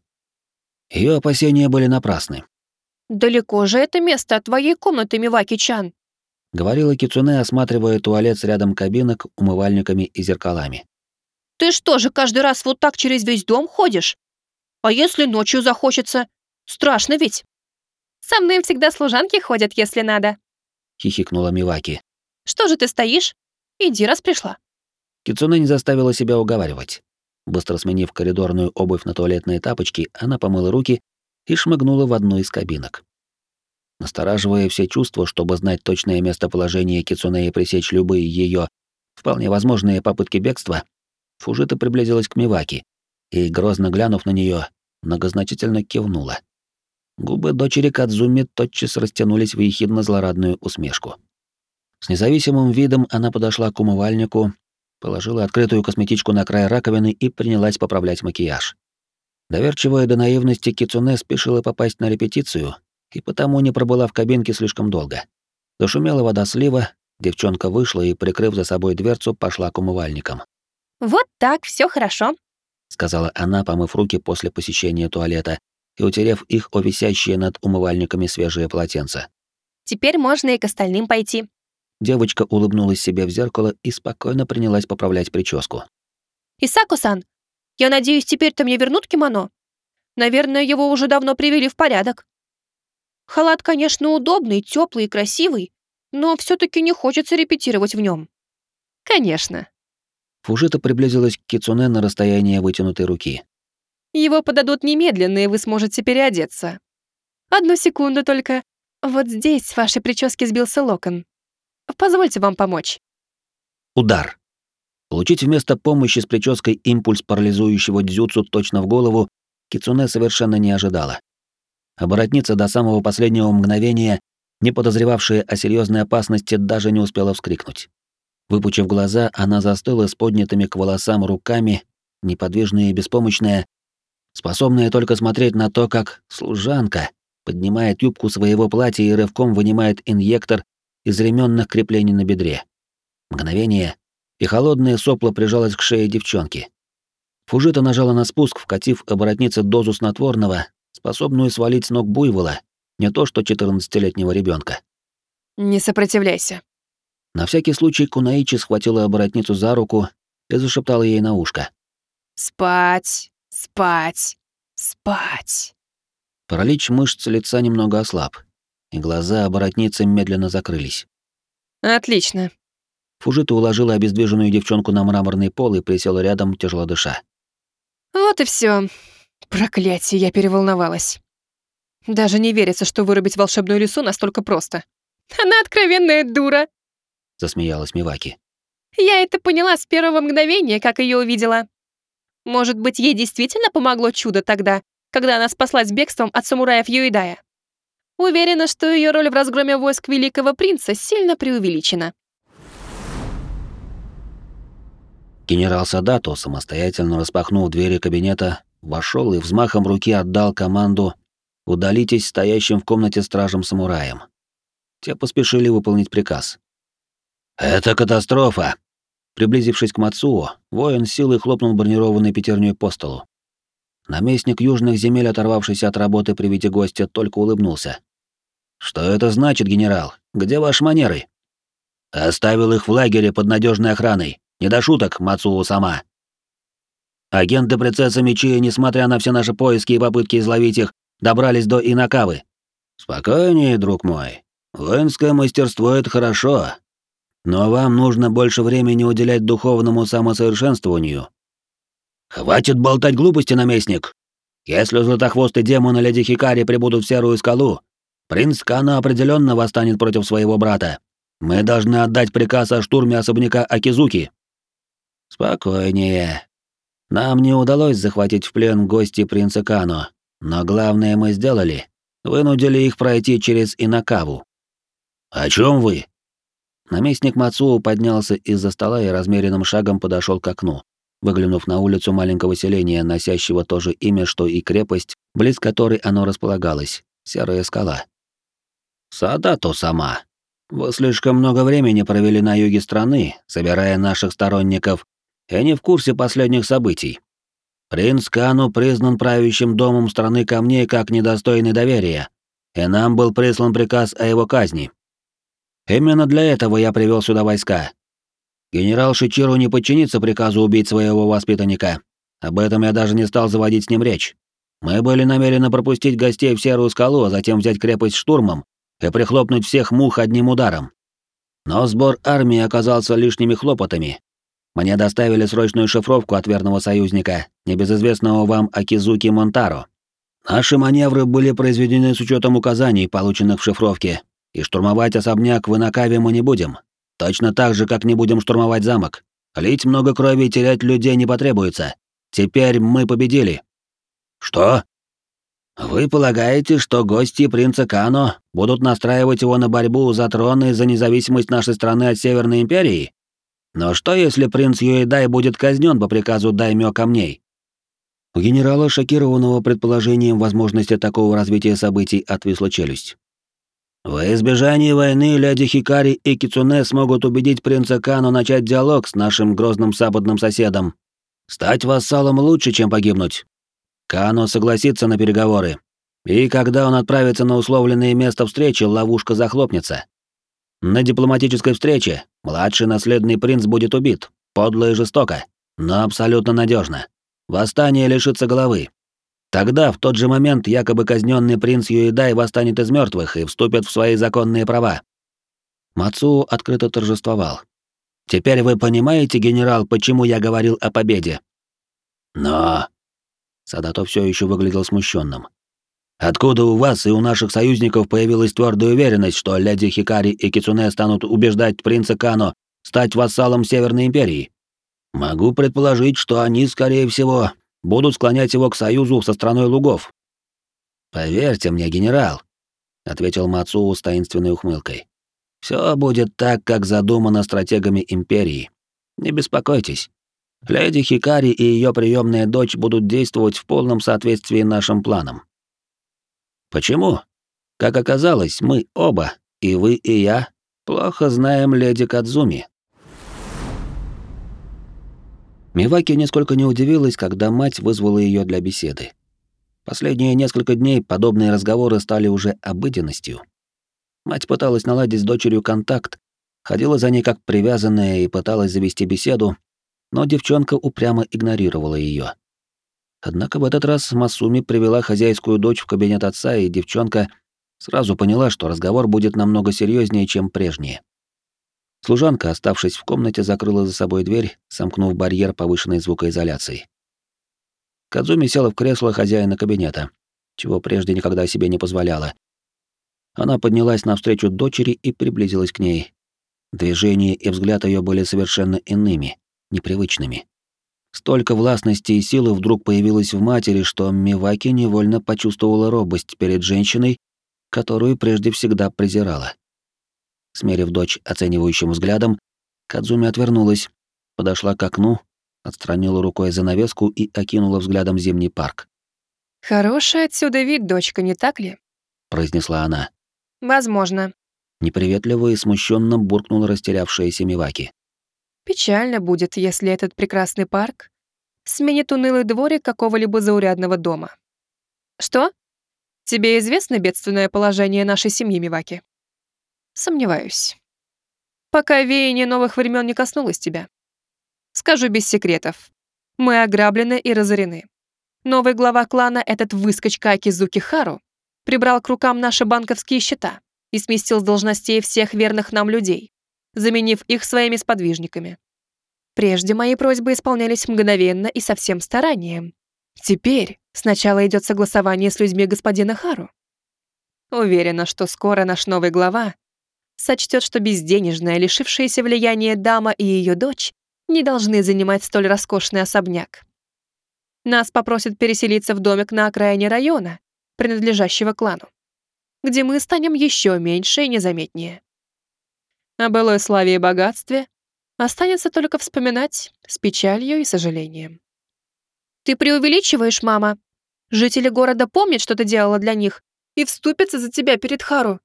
Ее опасения были напрасны. «Далеко же это место от твоей комнаты, Миваки-чан?» — говорила Кицуне, осматривая туалет с рядом кабинок, умывальниками и зеркалами. «Ты что же каждый раз вот так через весь дом ходишь? А если ночью захочется? Страшно ведь!» «Со мной всегда служанки ходят, если надо», — хихикнула Миваки. «Что же ты стоишь? Иди, раз пришла». Кицуне не заставила себя уговаривать. Быстро сменив коридорную обувь на туалетные тапочки, она помыла руки и шмыгнула в одну из кабинок. Настораживая все чувства, чтобы знать точное местоположение Кицуне и пресечь любые ее, вполне возможные попытки бегства, Фужита приблизилась к Миваки и, грозно глянув на нее, многозначительно кивнула. Губы дочери Кадзуми тотчас растянулись в ехидно-злорадную усмешку. С независимым видом она подошла к умывальнику, положила открытую косметичку на край раковины и принялась поправлять макияж. Доверчивая до наивности Кицуне спешила попасть на репетицию и потому не пробыла в кабинке слишком долго. Зашумела вода слива, девчонка вышла и, прикрыв за собой дверцу, пошла к умывальникам. «Вот так, все хорошо», — сказала она, помыв руки после посещения туалета и утерев их о висящие над умывальниками свежие полотенца. «Теперь можно и к остальным пойти». Девочка улыбнулась себе в зеркало и спокойно принялась поправлять прическу. «Исако-сан, я надеюсь, теперь-то мне вернут кимоно? Наверное, его уже давно привели в порядок. Халат, конечно, удобный, теплый и красивый, но все таки не хочется репетировать в нем. «Конечно». Фужита приблизилась к Кицуне на расстояние вытянутой руки. «Его подадут немедленно, и вы сможете переодеться. Одну секунду только. Вот здесь с вашей прически сбился локон. Позвольте вам помочь». Удар. Получить вместо помощи с прической импульс парализующего дзюцу точно в голову Кицуне совершенно не ожидала. Оборотница до самого последнего мгновения, не подозревавшая о серьезной опасности, даже не успела вскрикнуть. Выпучив глаза, она застыла с поднятыми к волосам руками, неподвижная и беспомощная, способная только смотреть на то, как служанка поднимает юбку своего платья и рывком вынимает инъектор из ременных креплений на бедре. Мгновение, и холодное сопло прижалось к шее девчонки. Фужита нажала на спуск, вкатив оборотнице дозу снотворного, способную свалить с ног буйвола, не то что четырнадцатилетнего ребенка. «Не сопротивляйся». На всякий случай Кунаичи схватила оборотницу за руку и зашептала ей на ушко. «Спать, спать, спать». Паралич мышц лица немного ослаб, и глаза оборотницы медленно закрылись. «Отлично». Фужита уложила обездвиженную девчонку на мраморный пол и присела рядом, тяжело дыша. «Вот и все. Проклятие, я переволновалась. Даже не верится, что вырубить волшебную лису настолько просто. Она откровенная дура», — засмеялась Миваки. «Я это поняла с первого мгновения, как ее увидела. Может быть, ей действительно помогло чудо тогда, когда она спаслась бегством от самураев Юидая. Уверена, что ее роль в разгроме войск Великого Принца сильно преувеличена». Генерал Садато, самостоятельно распахнув двери кабинета, вошел и взмахом руки отдал команду «Удалитесь стоящим в комнате стражам-самураям». Те поспешили выполнить приказ. «Это катастрофа!» Приблизившись к Мацуо, воин силой хлопнул бронированной пятерней по столу. Наместник южных земель, оторвавшийся от работы при виде гостя, только улыбнулся. «Что это значит, генерал? Где ваши манеры?» «Оставил их в лагере под надежной охраной. Не до шуток, Мацуо сама. Агенты принцессы Мичи, несмотря на все наши поиски и попытки изловить их, добрались до Инакавы. Спокойнее, друг мой. Воинское мастерство — это хорошо. Но вам нужно больше времени уделять духовному самосовершенствованию. Хватит болтать глупости, наместник. Если златохвостый демон и леди Хикари прибудут в Серую скалу, принц Кано определенно восстанет против своего брата. Мы должны отдать приказ о штурме особняка Акизуки. Спокойнее. Нам не удалось захватить в плен гостей принца Кано, но главное мы сделали. Вынудили их пройти через Инакаву. О чем вы? Наместник Мацуо поднялся из-за стола и размеренным шагом подошел к окну, выглянув на улицу маленького селения, носящего то же имя, что и крепость, близ которой оно располагалось — Серая скала. Садато сама. Вы слишком много времени провели на юге страны, собирая наших сторонников, и не в курсе последних событий. Принц Кано признан правящим домом страны камней как недостойный доверия, и нам был прислан приказ о его казни. Именно для этого я привел сюда войска. Генерал Шичиру не подчинится приказу убить своего воспитанника. Об этом я даже не стал заводить с ним речь. Мы были намерены пропустить гостей в Серую скалу, а затем взять крепость штурмом и прихлопнуть всех мух одним ударом. Но сбор армии оказался лишними хлопотами. Мне доставили срочную шифровку от верного союзника, небезызвестного вам Акизуки Монтаро. Наши маневры были произведены с учетом указаний, полученных в шифровке, и штурмовать особняк в Инакаве мы не будем. Точно так же, как не будем штурмовать замок. Лить много крови и терять людей не потребуется. Теперь мы победили. Что? Вы полагаете, что гости принца Кано будут настраивать его на борьбу за трон и за независимость нашей страны от Северной империи? Но что, если принц Юэдай будет казнен по приказу даймё камней? У генерала, шокированного предположением возможности такого развития событий, отвисла челюсть. Во избежание войны леди Хикари и Кицуне смогут убедить принца Кано начать диалог с нашим грозным западным соседом. Стать вассалом лучше, чем погибнуть. Кано согласится на переговоры. И когда он отправится на условленное место встречи, ловушка захлопнется. На дипломатической встрече младший наследный принц будет убит, подло и жестоко, но абсолютно надежно. Восстание лишится головы. Тогда, в тот же момент, якобы казненный принц Юэдай восстанет из мертвых и вступит в свои законные права. Мацуо открыто торжествовал. Теперь вы понимаете, генерал, почему я говорил о победе? Но... Садато все еще выглядел смущенным. Откуда у вас и у наших союзников появилась твердая уверенность, что леди Хикари и Кицуне станут убеждать принца Кано стать вассалом Северной империи? Могу предположить, что они, скорее всего, будут склонять его к союзу со страной лугов. Поверьте мне, генерал, ответил Мацуо с таинственной ухмылкой. Все будет так, как задумано стратегами империи. Не беспокойтесь. Леди Хикари и ее приемная дочь будут действовать в полном соответствии нашим планам. Почему? Как оказалось, мы оба, и вы, и я, плохо знаем леди Кадзуми. Миваки нисколько не удивилась, когда мать вызвала ее для беседы. Последние несколько дней подобные разговоры стали уже обыденностью. Мать пыталась наладить с дочерью контакт, ходила за ней как привязанная и пыталась завести беседу, но девчонка упрямо игнорировала ее. Однако в этот раз Масуми привела хозяйскую дочь в кабинет отца, и девчонка сразу поняла, что разговор будет намного серьезнее, чем прежние. Служанка, оставшись в комнате, закрыла за собой дверь, сомкнув барьер повышенной звукоизоляции. Кадзуми села в кресло хозяина кабинета, чего прежде никогда себе не позволяла. Она поднялась навстречу дочери и приблизилась к ней. Движения и взгляд ее были совершенно иными, непривычными. Столько властности и силы вдруг появилось в матери, что Миваки невольно почувствовала робость перед женщиной, которую прежде всегда презирала. Смерив дочь оценивающим взглядом, Кадзуми отвернулась, подошла к окну, отстранила рукой занавеску и окинула взглядом зимний парк. «Хороший отсюда вид, дочка, не так ли?» — произнесла она. «Возможно. Неприветливо и смущенно буркнула растерявшаяся Миваки. Печально будет, если этот прекрасный парк сменит унылый дворик какого-либо заурядного дома. Что? Тебе известно бедственное положение нашей семьи, Миваки? Сомневаюсь. Пока веяние новых времен не коснулось тебя. Скажу без секретов. Мы ограблены и разорены. Новый глава клана, этот выскочка Акизуки Хару, прибрал к рукам наши банковские счета и сместил с должностей всех верных нам людей, заменив их своими сподвижниками. Прежде мои просьбы исполнялись мгновенно и со всем старанием. Теперь сначала идет согласование с людьми господина Хару. Уверена, что скоро наш новый глава сочтет, что безденежная, лишившаяся влияния дама и ее дочь не должны занимать столь роскошный особняк. Нас попросят переселиться в домик на окраине района, принадлежащего клану, где мы станем еще меньше и незаметнее. О былой славе и богатстве останется только вспоминать с печалью и сожалением. «Ты преувеличиваешь, мама. Жители города помнят, что ты делала для них, и вступятся за тебя перед Хару.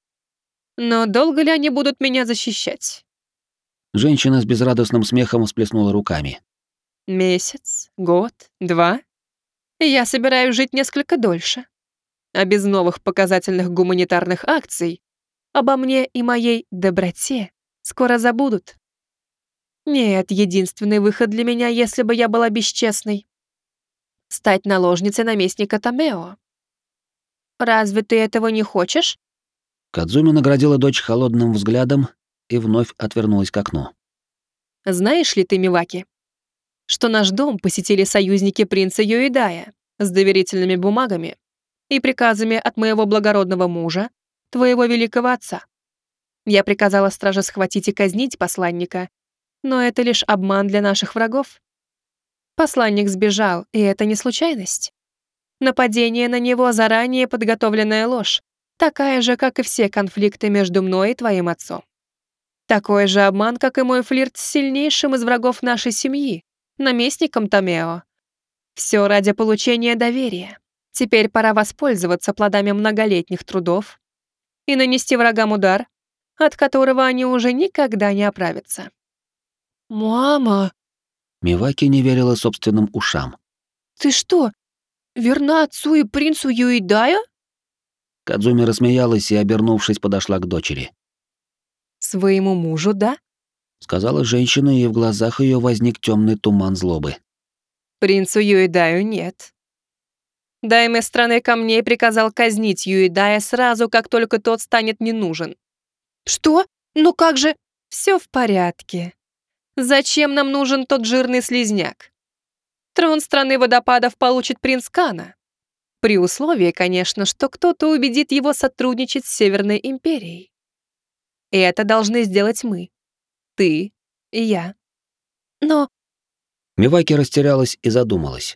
Но долго ли они будут меня защищать?» Женщина с безрадостным смехом всплеснула руками. «Месяц, год, два. Я собираюсь жить несколько дольше. А без новых показательных гуманитарных акций обо мне и моей доброте скоро забудут. Нет, единственный выход для меня, если бы я была бесчестной — стать наложницей наместника Томео. Разве ты этого не хочешь?» Кадзуми наградила дочь холодным взглядом и вновь отвернулась к окну. «Знаешь ли ты, Миваки, что наш дом посетили союзники принца Юэдая с доверительными бумагами и приказами от моего благородного мужа, твоего великого отца? Я приказала страже схватить и казнить посланника, но это лишь обман для наших врагов. Посланник сбежал, и это не случайность. Нападение на него — заранее подготовленная ложь, такая же, как и все конфликты между мной и твоим отцом. Такой же обман, как и мой флирт с сильнейшим из врагов нашей семьи, наместником Томео. Все ради получения доверия. Теперь пора воспользоваться плодами многолетних трудов и нанести врагам удар, от которого они уже никогда не оправятся». «Мама!» Миваки не верила собственным ушам. «Ты что, верна отцу и принцу Юэдая?» Кадзуми рассмеялась и, обернувшись, подошла к дочери. «Своему мужу, да?» — сказала женщина, и в глазах ее возник темный туман злобы. «Принцу Юэдаю нет. Дайме страны камней приказал казнить Юэдая сразу, как только тот станет не нужен». «Что? Ну как же?» «Все в порядке. Зачем нам нужен тот жирный слизняк? Трон страны водопадов получит принц Кана. При условии, конечно, что кто-то убедит его сотрудничать с Северной империей. И это должны сделать мы. Ты и я. Но Миваки растерялась и задумалась.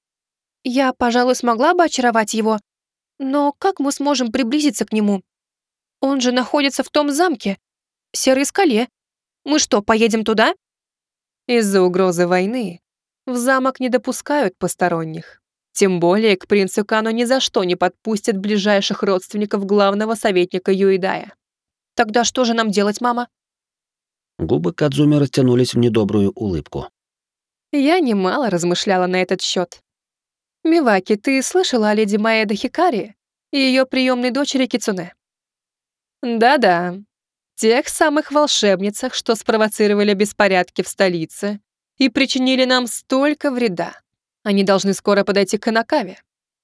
я, пожалуй, смогла бы очаровать его, но как мы сможем приблизиться к нему? Он же находится в том замке, Серой скале. Мы что, поедем туда?» Из-за угрозы войны в замок не допускают посторонних. Тем более к принцу Кану ни за что не подпустят ближайших родственников главного советника Юэдая. «Тогда что же нам делать, мама?» Губы Кадзуми растянулись в недобрую улыбку. Я немало размышляла на этот счет. «Миваки, ты слышала о леди Маэдо Хикари и ее приемной дочери Кицуне?» «Да-да, тех самых волшебницах, что спровоцировали беспорядки в столице и причинили нам столько вреда. Они должны скоро подойти к Канакаве.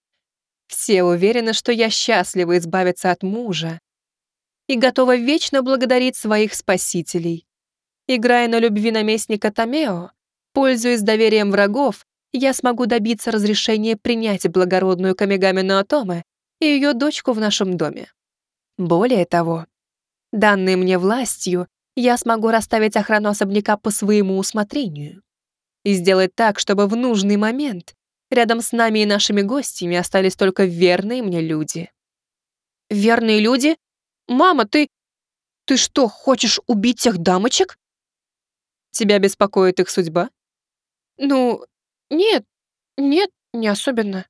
Все уверены, что я счастлива избавиться от мужа и готова вечно благодарить своих спасителей. Играя на любви наместника Томео, пользуясь доверием врагов, я смогу добиться разрешения принять благородную Камигами Ноотоме и ее дочку в нашем доме. Более того, данной мне властью, я смогу расставить охрану особняка по своему усмотрению и сделать так, чтобы в нужный момент рядом с нами и нашими гостями остались только верные мне люди». «Верные люди? Мама, ты... ты что, хочешь убить тех дамочек?» «Тебя беспокоит их судьба?» Ну, нет, нет, не особенно.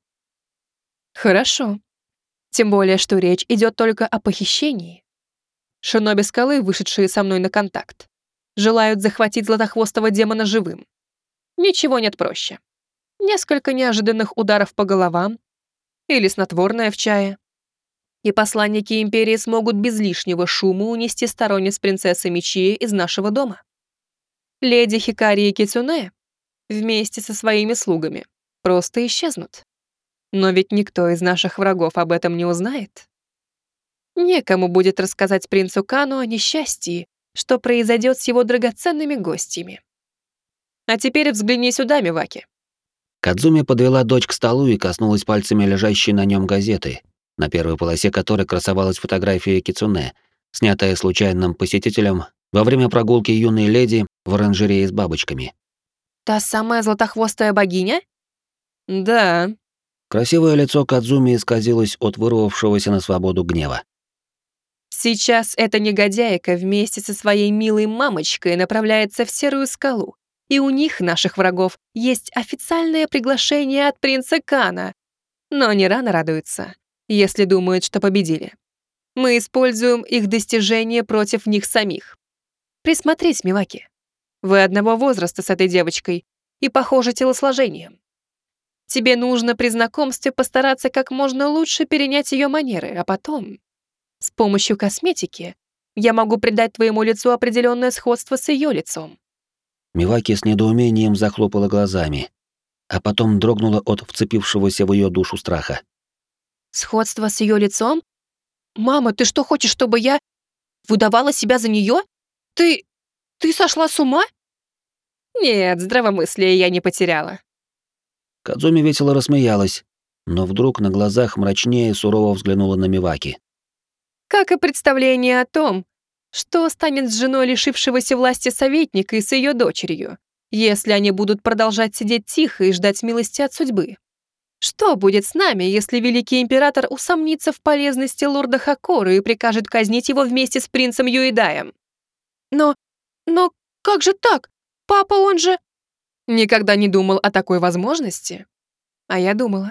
Хорошо. Тем более, что речь идет только о похищении. Шиноби Скалы, вышедшие со мной на контакт, желают захватить златохвостого демона живым. Ничего нет проще. Несколько неожиданных ударов по головам или снотворное в чае. И посланники Империи смогут без лишнего шума унести сторонниц принцессы Мичии из нашего дома. Леди Хикари и Кицуне вместе со своими слугами просто исчезнут. Но ведь никто из наших врагов об этом не узнает. Некому будет рассказать принцу Кану о несчастье, что произойдет с его драгоценными гостями. А теперь взгляни сюда, Миваки. Кадзуми подвела дочь к столу и коснулась пальцами лежащей на нем газеты, на первой полосе которой красовалась фотография Кицуне, снятая случайным посетителем во время прогулки юной леди в оранжерее с бабочками. Та самая златохвостая богиня? Да. Красивое лицо Кадзуми исказилось от вырвавшегося на свободу гнева. Сейчас эта негодяйка вместе со своей милой мамочкой направляется в Серую скалу, и у них, наших врагов, есть официальное приглашение от принца Кана. Но не рано радуются, если думают, что победили. Мы используем их достижения против них самих. Присмотрись, Миваки. Вы одного возраста с этой девочкой и похожи телосложением. Тебе нужно при знакомстве постараться как можно лучше перенять ее манеры, а потом, с помощью косметики, я могу придать твоему лицу определенное сходство с ее лицом. Миваки с недоумением захлопала глазами, а потом дрогнула от вцепившегося в ее душу страха. Сходство с ее лицом? Мама, ты что хочешь, чтобы я выдавала себя за нее? Ты... ты сошла с ума? Нет, здравомыслие я не потеряла. Кадзуми весело рассмеялась, но вдруг на глазах мрачнее сурово взглянула на Миваки. Как и представление о том, что станет с женой лишившегося власти советника и с ее дочерью, если они будут продолжать сидеть тихо и ждать милости от судьбы? Что будет с нами, если великий император усомнится в полезности лорда Хакору и прикажет казнить его вместе с принцем Юидаем? Но... но как же так? Папа, он же... Никогда не думал о такой возможности? А я думала.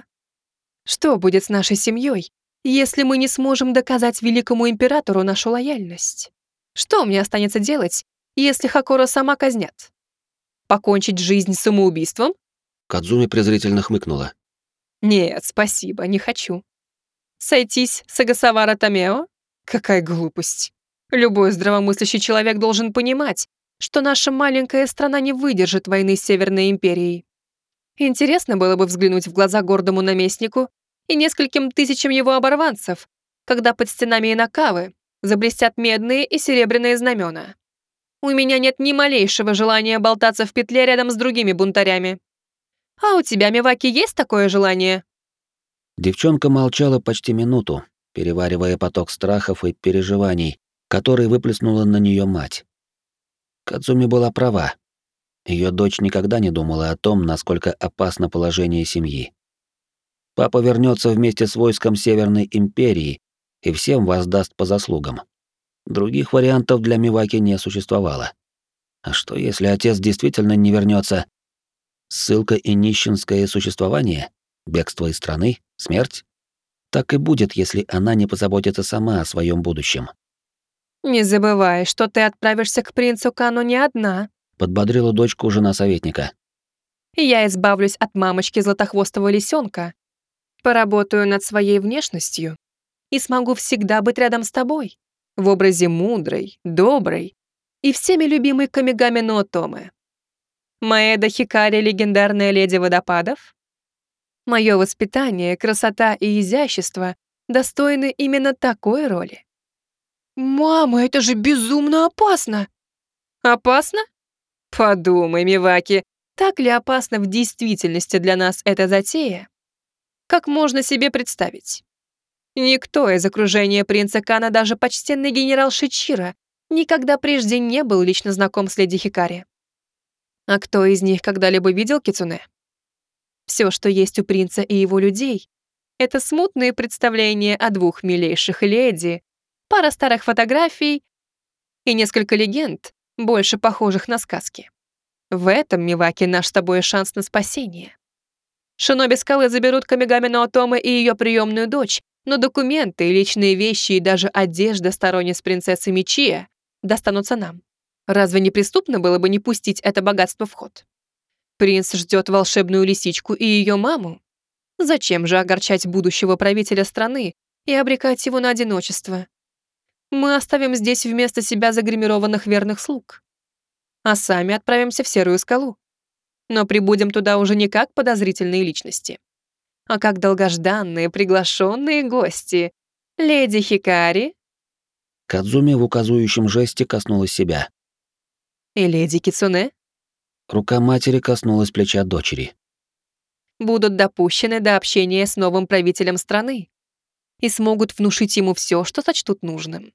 Что будет с нашей семьей, если мы не сможем доказать великому императору нашу лояльность? Что мне останется делать, если Хакора сама казнят? Покончить жизнь самоубийством? Кадзуми презрительно хмыкнула. Нет, спасибо, не хочу. Сойтись с Агасавара Томео? Какая глупость. Любой здравомыслящий человек должен понимать, что наша маленькая страна не выдержит войны с Северной империей. Интересно было бы взглянуть в глаза гордому наместнику и нескольким тысячам его оборванцев, когда под стенами Инакавы заблестят медные и серебряные знамена. У меня нет ни малейшего желания болтаться в петле рядом с другими бунтарями. А у тебя, Миваки, есть такое желание? Девчонка молчала почти минуту, переваривая поток страхов и переживаний, который выплеснула на нее мать. Кадзуми была права. Ее дочь никогда не думала о том, насколько опасно положение семьи. Папа вернется вместе с войском Северной империи и всем воздаст по заслугам. Других вариантов для Миваки не существовало. А что, если отец действительно не вернется? Ссылка и нищенское существование? Бегство из страны? Смерть? Так и будет, если она не позаботится сама о своем будущем. Не забывай, что ты отправишься к принцу Кану не одна. Подбодрила дочку жена советника. Я избавлюсь от мамочки златохвостого лисенка, поработаю над своей внешностью и смогу всегда быть рядом с тобой, в образе мудрой, доброй и всеми любимой Камигами Ноотомы. Маэда Хикари — легендарная леди водопадов? Мое воспитание, красота и изящество достойны именно такой роли. «Мама, это же безумно опасно!» «Опасно? Подумай, Миваки, так ли опасно в действительности для нас эта затея? Как можно себе представить? Никто из окружения принца Кана, даже почтенный генерал Шичиро, никогда прежде не был лично знаком с леди Хикари. А кто из них когда-либо видел Кицуне? Все, что есть у принца и его людей, это смутные представления о двух милейших леди, пара старых фотографий и несколько легенд, больше похожих на сказки. В этом, Миваки, наш с тобой шанс на спасение. Шиноби Скалы заберут Камигами но Отоме и ее приемную дочь, но документы, личные вещи и даже одежда сторонниц принцессы Мичия достанутся нам. Разве не преступно было бы не пустить это богатство в ход? Принц ждет волшебную лисичку и ее маму. Зачем же огорчать будущего правителя страны и обрекать его на одиночество? Мы оставим здесь вместо себя загримированных верных слуг, а сами отправимся в Серую Скалу. Но прибудем туда уже не как подозрительные личности, а как долгожданные приглашенные гости. Леди Хикари Кадзуми в указующем жесте коснулась себя. и леди Кицуне Рука матери коснулась плеча дочери. будут допущены до общения с новым правителем страны и смогут внушить ему все, что сочтут нужным.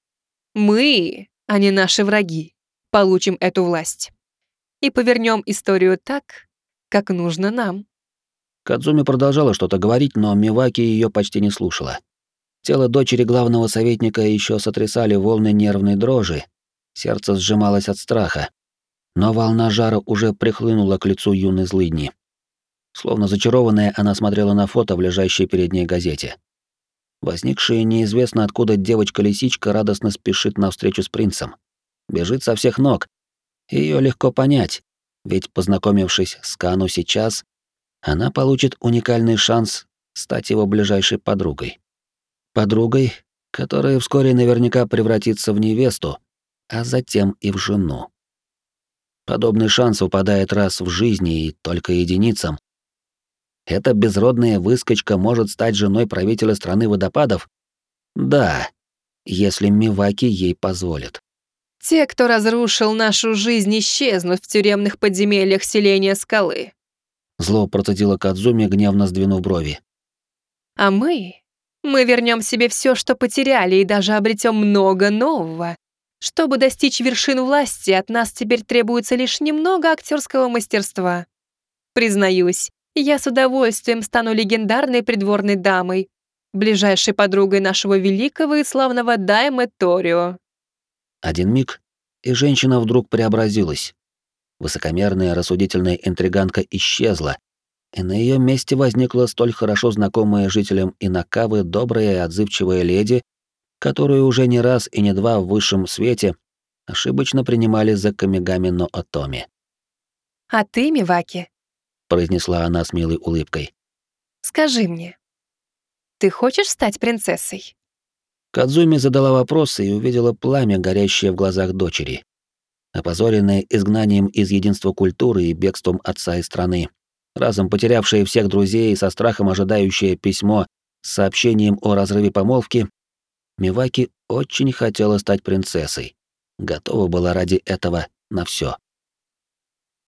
Мы, а не наши враги, получим эту власть и повернем историю так, как нужно нам. Кадзуми продолжала что-то говорить, но Миваки ее почти не слушала. Тело дочери главного советника еще сотрясали волны нервной дрожи, сердце сжималось от страха, но волна жара уже прихлынула к лицу юной злыдни. Словно зачарованная, она смотрела на фото в лежащей перед ней газете. Возникшая неизвестно откуда девочка-лисичка радостно спешит навстречу с принцем. Бежит со всех ног. Ее легко понять, ведь, познакомившись с Кану сейчас, она получит уникальный шанс стать его ближайшей подругой. Подругой, которая вскоре наверняка превратится в невесту, а затем и в жену. Подобный шанс выпадает раз в жизни и только единицам. Эта безродная выскочка может стать женой правителя страны водопадов? Да, если Миваки ей позволит. Те, кто разрушил нашу жизнь, исчезнут в тюремных подземельях селения Скалы. Зло процедила Кадзуми, гневно сдвинув брови. А мы... Мы вернем себе все, что потеряли, и даже обретем много нового. Чтобы достичь вершин власти, от нас теперь требуется лишь немного актерского мастерства. Признаюсь, я с удовольствием стану легендарной придворной дамой, ближайшей подругой нашего великого и славного Даймэ Торио. Один миг, и женщина вдруг преобразилась. Высокомерная, рассудительная интриганка исчезла, и на ее месте возникла столь хорошо знакомая жителям Инакавы добрая и отзывчивая леди, которую уже не раз и не два в высшем свете ошибочно принимали за Камигами но Отоми. А ты, Миваки, Произнесла она с милой улыбкой. скажи мне, ты хочешь стать принцессой? Кадзуми задала вопрос и увидела пламя, горящее в глазах дочери. Опозоренная изгнанием из единства культуры и бегством отца из страны, разом потерявшая всех друзей и со страхом ожидающая письмо с сообщением о разрыве помолвки, Миваки очень хотела стать принцессой, готова была ради этого на все.